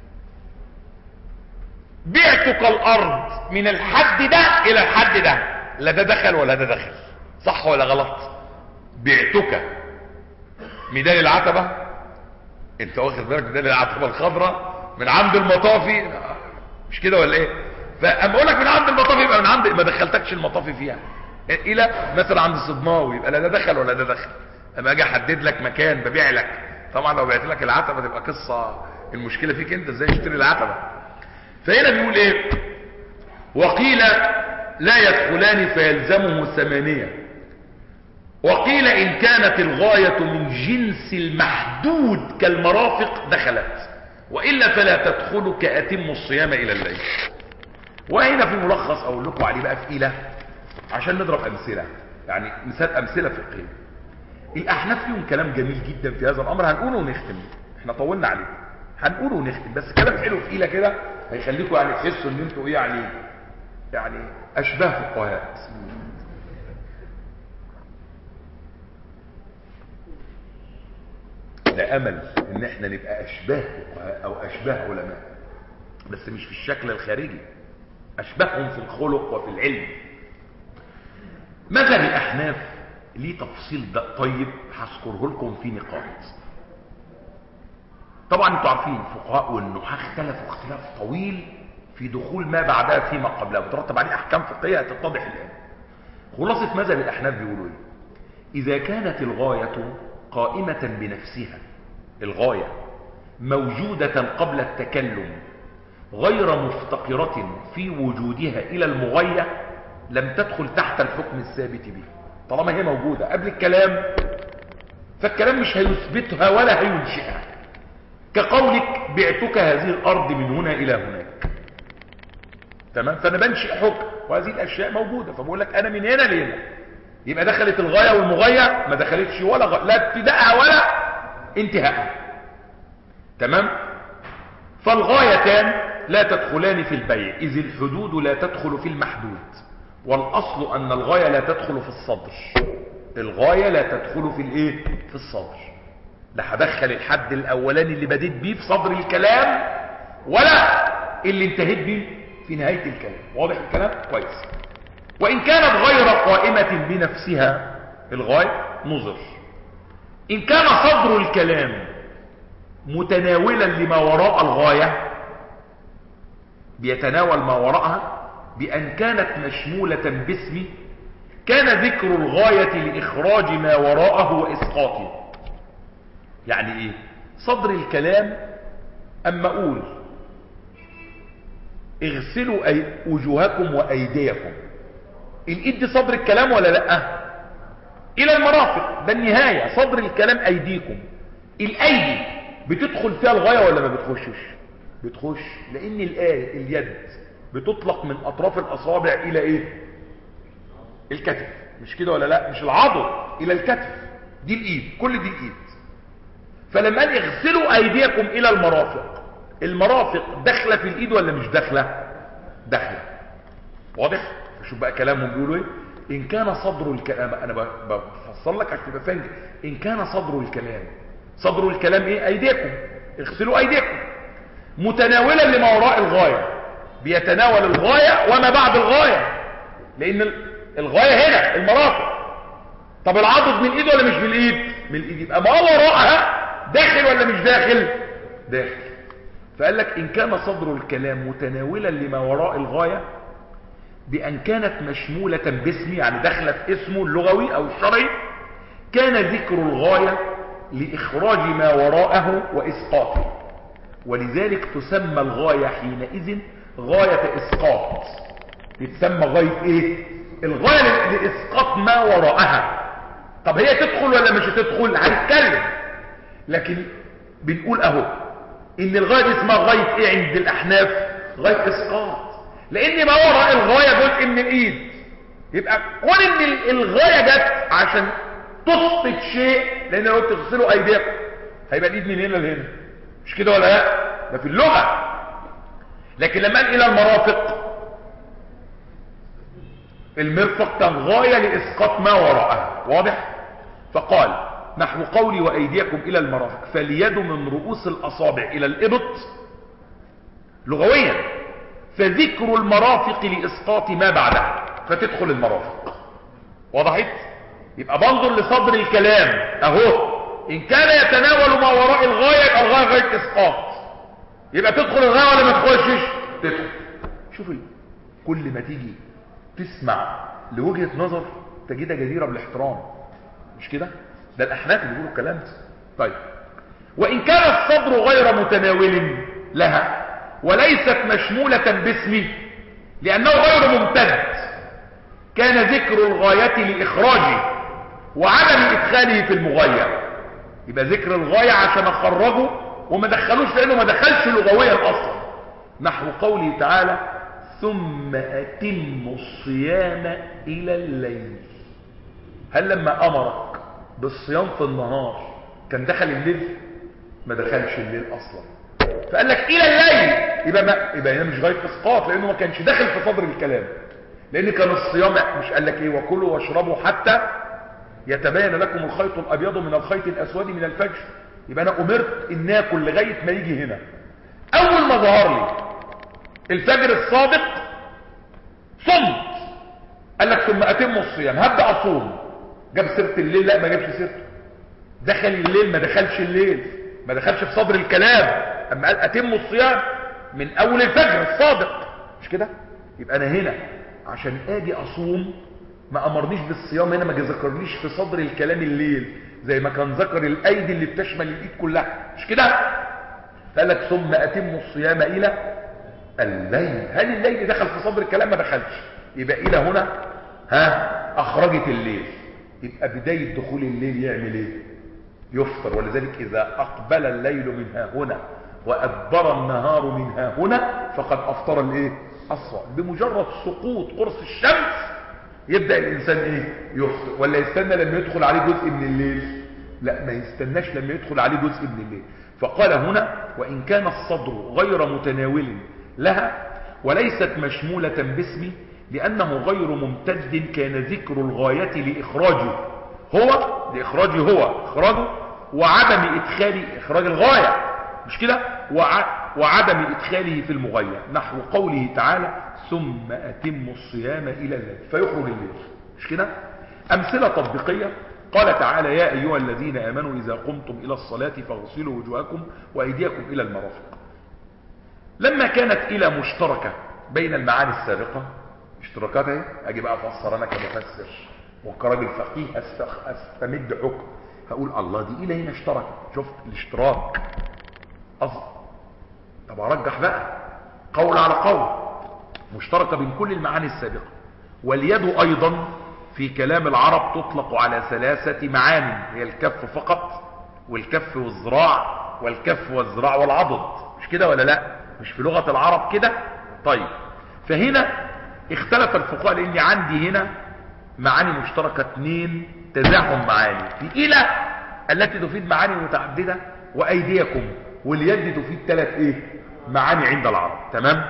بعتك الارض من الحد ده الى الحد ده، لا ده دخل ولا ده دخل، صح ولا غلط؟ بعتك ميدان العتبة، انت واخد بالك ميدان العتبة الخضراء من عند المطافي، مش كده ولا ايه؟ فاما اقول لك من عند المطافي يبقى من عند، ما دخلتكش المطافي فيها، الى مثلا عند الصدماوي، يبقى لا ده دخل ولا ده دخل. اما اجي احدد لك مكان ببيع لك، طبعا لو بعت لك العتبة تبقى قصة، المشكلة فيك انت ازاي تشتري العتبة. فهنا بيقول ايه؟ وقيل لا يدخلان فيلزمه ثمانية. وقيل ان كانت الغاية من جنس المحدود كالمرافق دخلت، وإلا فلا تدخل كأتم الصيام الى الليل. وهنا في ملخص اقول لكم عليه بقى في إله، عشان نضرب امثلة، يعني مثال امثلة فقهية. الاحناف لهم كلام جميل جدا في هذا الامر، هنقوله ونختم، احنا طولنا عليه، هنقوله ونختم، بس كلام حلو في إله كده هيخليكم يعني تحسوا ان انتوا ايه، يعني يعني اشباه فقهاء. ده امل ان احنا نبقى اشباه فقهاء او اشباه علماء، بس مش في الشكل الخارجي، اشبههم في الخلق وفي العلم. مذهب الاحناف ليه تفصيل ده طيب هذكره لكم في نقاط. طبعا انتوا عارفين الفقهاء والنحاة اختلفوا اختلاف طويل في دخول ما بعدها فيما قبلها، وترتب عليه احكام فقهيه هتتضح الان. خلاصه مذهب الاحناف بيقولوا ايه؟ اذا كانت الغايه قائمه بنفسها، الغايه موجوده قبل التكلم غير مفتقره في وجودها الى المغايه، لم تدخل تحت الحكم الثابت به. طالما هي موجوده قبل الكلام، فالكلام مش هيثبتها ولا هينشئها. كقولك بعتك هذه الارض من هنا الى هناك، تمام؟ فانا بنشئ حكم وهذه الاشياء موجوده، فبقول لك انا من هنا لهنا، يبقى دخلت الغايه والمغايه ما دخلتش ولا غ... لا ابتداءها ولا انتهاءها. تمام. فالغايتان لا تدخلان في البيع، اذ الحدود لا تدخل في المحدود، والاصل ان الغايه لا تدخل في الصدر. الغايه لا تدخل في الايه؟ في الصدر. لا هدخل الحد الاولاني اللي بديت بيه في صدر الكلام، ولا اللي انتهيت بيه في نهايه الكلام. واضح الكلام كويس؟ وان كانت غير قائمه بنفسها، الغايه نظر. ان كان صدر الكلام متناولا لما وراء الغايه، بيتناول ما وراءها بان كانت مشموله باسم، كان ذكر الغايه لاخراج ما وراءه واسقاطه. يعني ايه؟ صدر الكلام اما اقول اغسلوا أي وجوهكم وايديكم، الايد دي صدر الكلام ولا لا؟ الى المرافق ده النهاية، صدر الكلام ايديكم. الايدي بتدخل فيها الغاية ولا ما بتخشش؟ بتخش، لان الايه اليد بتطلق من اطراف الاصابع الى ايه؟ الكتف، مش كده ولا لا؟ مش العضد، الى الكتف، دي الايد، كل دي الايد. فلما قال اغسلوا ايديكم الى المرافق، المرافق داخله في الايد ولا مش داخله؟ داخله. واضح؟ شوف بقى كلامهم بيقولوا ايه. ان كان صدر الكلام، انا بفصل لك عشان تبقى فاهم، ان كان صدر الكلام، صدر الكلام ايه؟ ايديكم، اغسلوا ايديكم، متناولا لما وراء الغايه، بيتناول الغايه وما بعد الغايه، لان الغايه هنا المرافق. طب العضد من الايد ولا مش من الايد؟ من الايد، يبقى ما وراءها داخل ولا مش داخل؟ داخل. فقال لك ان كان صدر الكلام متناولا لما وراء الغايه بان كانت مشموله باسم، يعني داخله في اسمه اللغوي او الشرعي، كان ذكر الغايه لاخراج ما وراءه واسقاطه، ولذلك تسمى الغايه حينئذ غايه اسقاط. تتسمى غايه ايه؟ الغايه لاسقاط ما وراءها. طب هي تدخل ولا مش تدخل؟ هنتكلم، لكن بنقول اهو ان الغايه دي اسمها غايه ايه عند الاحناف؟ غايه اسقاط، لان ما وراء الغايه جزء من الايد. يبقى كون ان الغايه جت عشان تسقط شيء، لان لو تغسلوا ايديكم هيبقى الايد من هنا لهنا، مش كده ولا لا؟ ده في اللغه. لكن لما قال الى المرافق، المرفق كان غايه لاسقاط ما وراءها. واضح؟ فقال نحو قولي وايديكم الى المرافق، فاليد من رؤوس الاصابع الى الابط لغويا، فذكر المرافق لاسقاط ما بعدها، فتدخل المرافق. وضحت؟ يبقى بنظر لصدر الكلام اهو، ان كان يتناول ما وراء الغايه يبقى الغايه غايه اسقاط، يبقى تدخل الغايه ولا ما تخشش؟ تدخل. شوف كل ما تيجي تسمع لوجهه نظر تجدها جديره بالاحترام، مش كده؟ ده الاحناف اللي بيقولوا الكلام ده. طيب، وان كان الصدر غير متناول لها وليست مشموله باسمه لانه غير ممتد، كان ذكر الغايه لاخراجه وعدم ادخاله في المغايه. يبقى ذكر الغايه عشان اخرجه وما دخلوش، لانه ما دخلش لغويا اصلا. نحو قوله تعالى ثم اتموا الصيام الى الليل. هل لما امرك بالصيام في النهار كان دخل الليل؟ ما دخلش الليل اصلا. فقال لك الى الليل، يبقى ما يبقى هنا مش غايه اسقاط، لانه ما كانش داخل في صدر الكلام، لان كان الصيام مش قال لك ايه وكلوا واشربوا حتى يتبين لكم الخيط الابيض من الخيط الاسود من الفجر. يبقى انا امرت ان اكل لغايه ما يجي هنا. اول ما ظهر لي الفجر الصادق صمت، قال لك ثم اتموا الصيام، هبدا اصوم. جاب سيره الليل؟ لا، ما جابش سيرته. دخل الليل؟ ما دخلش الليل، ما دخلش في صدر الكلام. اما قال اتموا الصيام من اول الفجر الصادق، مش كده؟ يبقى انا هنا عشان اجي اصوم ما امرنيش بالصيام، هنا ما ذكرنيش في صدر الكلام الليل زي ما كان ذكر الايدي اللي بتشمل الايد كلها، مش كده؟ قال لك ثم اتموا الصيام الى الليل. هل الليل دخل في صدر الكلام؟ ما دخلش. يبقى الى هنا ها اخرجت الليل. يبقى بدايه دخول الليل يعمل ايه؟ يفطر. ولذلك اذا اقبل الليل من ها هنا وادبر النهار من ها هنا فقد افطر الايه؟ الصائم. بمجرد سقوط قرص الشمس يبدا الانسان ايه؟ يفطر. ولا يستنى لما يدخل عليه جزء من الليل؟ لا، ما يستناش لما يدخل عليه جزء من الليل. فقال هنا وان كان الصدر غير متناول لها وليست مشموله باسمه لانه غير ممتد، كان ذكر الغايه لاخراجه هو لاخراجه هو اخراجه وعدم ادخال اخراج الغايه، مش كده؟ وع... وعدم ادخاله في المغايه. نحو قوله تعالى ثم اتموا الصيام الى الليل، فيخرج الليل، مش كده؟ امثله تطبيقيه. قال تعالى يا ايها الذين امنوا اذا قمتم الى الصلاه فاغسلوا وجوهكم وايديكم الى المرافق. لما كانت الى مشتركه بين المعاني السابقه، اشتراكات اهي، اجي بقى افسر انا كمفسر وكراجل فقيه استخ... استمد حكم، هقول الله دي الى هنا اشتركت. شفت الاشتراك؟ أصل طب ارجح بقى قول على قول مشتركة بين كل المعاني السابقة. واليد ايضا في كلام العرب تطلق على ثلاثة معاني، هي الكف فقط والكف والذراع والكف والذراع والعضد، مش كده ولا لا؟ مش في لغة العرب كده؟ طيب فهنا اختلف الفقهاء لان عندي هنا معاني مشتركة اثنين تزاحم معاني، في الى التي تفيد معاني متعددة وايديكم، واليد تفيد ثلاث ايه معاني عند العرب. تمام.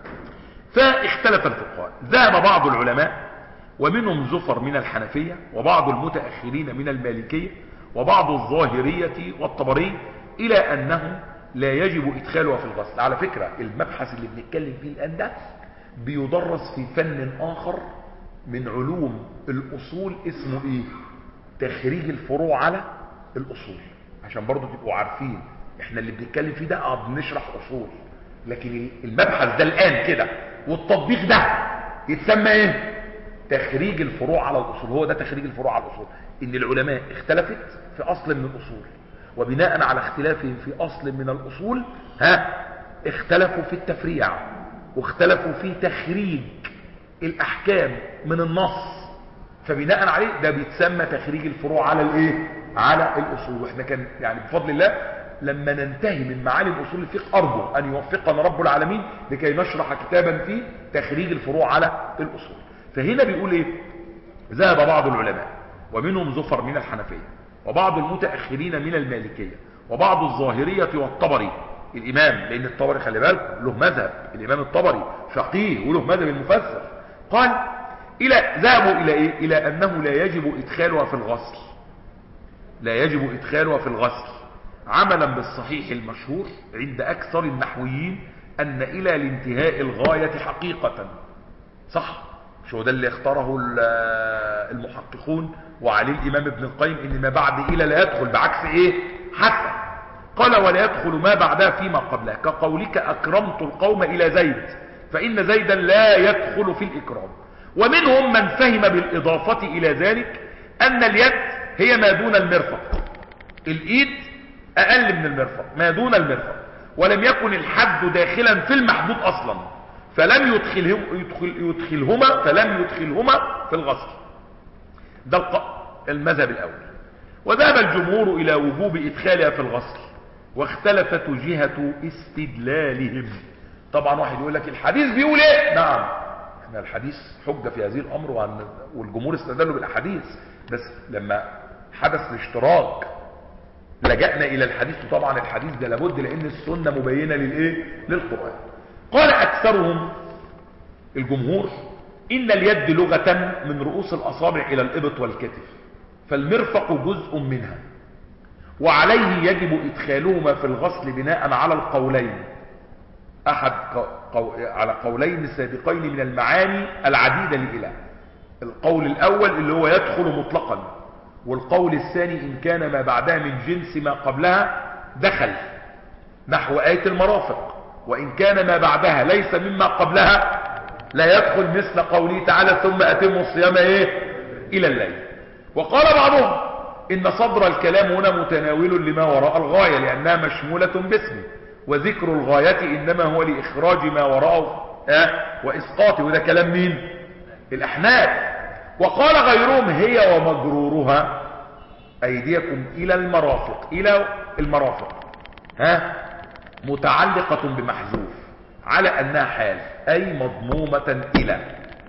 فاختلف الفقهاء، ذهب بعض العلماء ومنهم زفر من الحنفية وبعض المتأخرين من المالكية وبعض الظاهرية والطبري إلى أنه لا يجب إدخالها في الغسل. على فكرة المبحث اللي بنتكلم فيه الآن ده بيدرس في فن آخر من علوم الأصول اسمه إيه؟ تخريج الفروع على الأصول، عشان برضو تبقوا عارفين احنا اللي بنتكلم فيه ده اه بنشرح أصول، لكن المبحث ده الآن كده والتطبيق ده يتسمى ايه؟ تخريج الفروع على الأصول. هو ده تخريج الفروع على الأصول، ان العلماء اختلفت في أصل من الأصول، وبناء على اختلافهم في أصل من الأصول ها اختلفوا في التفريع واختلفوا في تخريج الأحكام من النص، فبناء عليه ده بيتسمى تخريج الفروع على الايه؟ على الأصول. واحنا كان يعني بفضل الله لما ننتهي من معالم اصول الفقه ارجو ان يوفقنا رب العالمين لكي نشرح كتابا في تخريج الفروع على الاصول. فهنا بيقول ايه؟ ذهب بعض العلماء ومنهم زفر من الحنفية وبعض المتأخرين من المالكية وبعض الظاهرية والطبري، الامام لان الطبري خلي بالك له مذهب، الامام الطبري فقيه وله مذهب المفسر، قال الى ذهبوا الى ايه؟ الى انه لا يجب ادخالها في الغسل، لا يجب ادخالها في الغسل عملا بالصحيح المشهور عند اكثر النحويين ان الى الانتهاء الغاية حقيقة. صح؟ شو ده اللي اختاره المحققون وعليه الامام ابن القيم، ان ما بعد الى لا يدخل، بعكس ايه؟ حتى. قال ولا يدخل ما بعدها فيما قبله، كقولك اكرمت القوم الى زيد، فان زيدا لا يدخل في الاكرام. ومنهم من فهم بالاضافة الى ذلك ان اليد هي ما دون المرفق، الايد اقل من المرفق، ما دون المرفق، ولم يكن الحد داخلا في المحدود اصلا، فلم يدخلهم يدخل يدخلهما فلم يدخلهما في الغسل. ده المذهب الاول. وذهب الجمهور الى وجوب ادخالها في الغسل، واختلفت جهة استدلالهم. طبعا واحد يقول لك الحديث بيقول ايه؟ نعم احنا الحديث حجة في هذه الامر، والجمهور استدلوا بالاحاديث، بس لما حدث الاشتراك لجأنا الى الحديث، وطبعا الحديث ده لابد لان السنة مبينة للايه؟ للقرآن. قال اكثرهم الجمهور ان اليد لغة من رؤوس الاصابع الى الابط والكتف، فالمرفق جزء منها، وعليه يجب ادخالهما في الغسل بناء على القولين، احد قو... على قولين سابقين من المعاني العديدة لإله. القول الاول اللي هو يدخل مطلقا، والقول الثاني ان كان ما بعدها من جنس ما قبلها دخل، نحو آية المرافق، وان كان ما بعدها ليس مما قبلها لا يدخل، مثل قوله تعالى ثم اتموا الصيام ايه؟ الى الليل. وقال بعضهم ان صدر الكلام هنا متناول لما وراء الغاية لانها مشمولة باسمه، وذكر الغاية انما هو لاخراج ما وراءه اه واسقاطه، وده كلام مين؟ الاحناف. وقال غيرهم هي ومجرورها ايديكم الى المرافق، الى المرافق ها متعلقة بمحذوف على انها حال، اي مضمومة الى،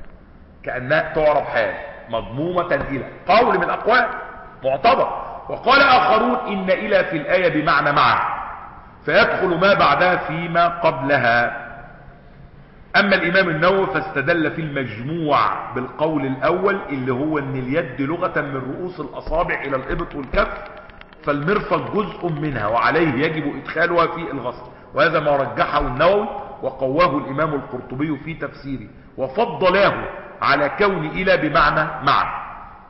كأنها تعرف حال مضمومة الى، قول من الاقوال معتبر. وقال اخرون ان الى في الاية بمعنى مع، فيدخل ما بعدها فيما قبلها. اما الامام النووي فاستدل في المجموع بالقول الاول اللي هو ان اليد لغة من رؤوس الاصابع الى الابط والكف، فالمرفق جزء منها وعليه يجب ادخالها في الغسل، وهذا ما رجحه النووي وقواه الامام القرطبي في تفسيره، وفضلاه على كون الى بمعنى مع.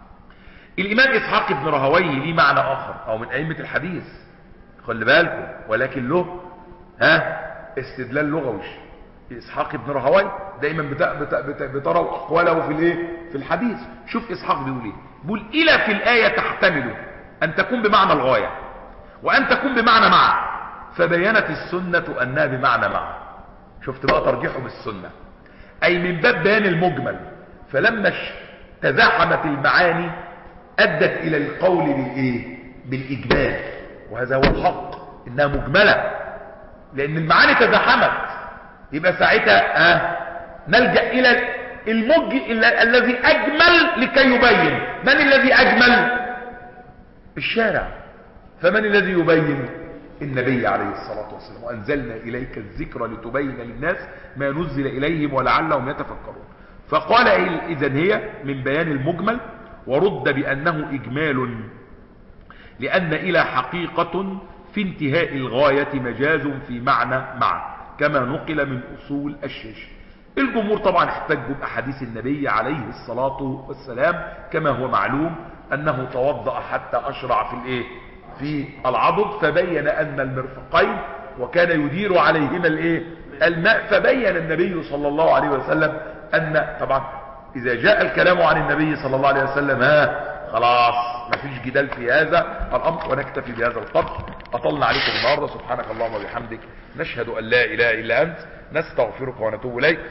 الامام اسحاق بن راهويه ليه معنى اخر، او من ائمة الحديث خلي بالكم، ولكن له ها استدلال لغوي. اسحاق بن راهويه دايما بتروا اقواله في الايه؟ في الحديث. شوف اسحاق بيقول ايه؟ بيقول الى في الايه تحتمل ان تكون بمعنى الغايه، وان تكون بمعنى مع، فبينت السنة أنها بمعنى مع. شفت بقى ترجيحه بالسنة، أي من باب بيان المجمل. فلما تزاحمت المعاني أدت إلى القول بالإيه؟ بالإجمال، وهذا هو الحق، إنها مجملة لأن المعاني تزاحمت. يبقى ساعتها آه نلجأ إلى المج الذي أجمل لكي يبين. من الذي أجمل؟ الشارع. فمن الذي يبين؟ النبي عليه الصلاة والسلام. وأنزلنا إليك الذكر لتبين للناس ما نزل إليهم ولعلهم يتفكرون. فقال إذن هي من بيان المجمل، ورد بأنه إجمال لأن إلى حقيقة في انتهاء الغاية مجاز في معنى مع، كما نقل من أصول الشيش. الجمهور طبعا احتجوا بأحاديث النبي عليه الصلاة والسلام، كما هو معلوم أنه توضأ حتى أشرع في الإيه؟ في العضد، فبين أن المرفقين وكان يدير عليهما الإيه؟ الماء. فبين النبي صلى الله عليه وسلم أن طبعا إذا جاء الكلام عن النبي صلى الله عليه وسلم ها خلاص مفيش جدال في هذا الأمر. ونكتفي بهذا القدر. أطلنا عليكم النهارده. سبحانك اللهم وبحمدك، نشهد أن لا إله إلا أنت، نستغفرك ونتوب إليك.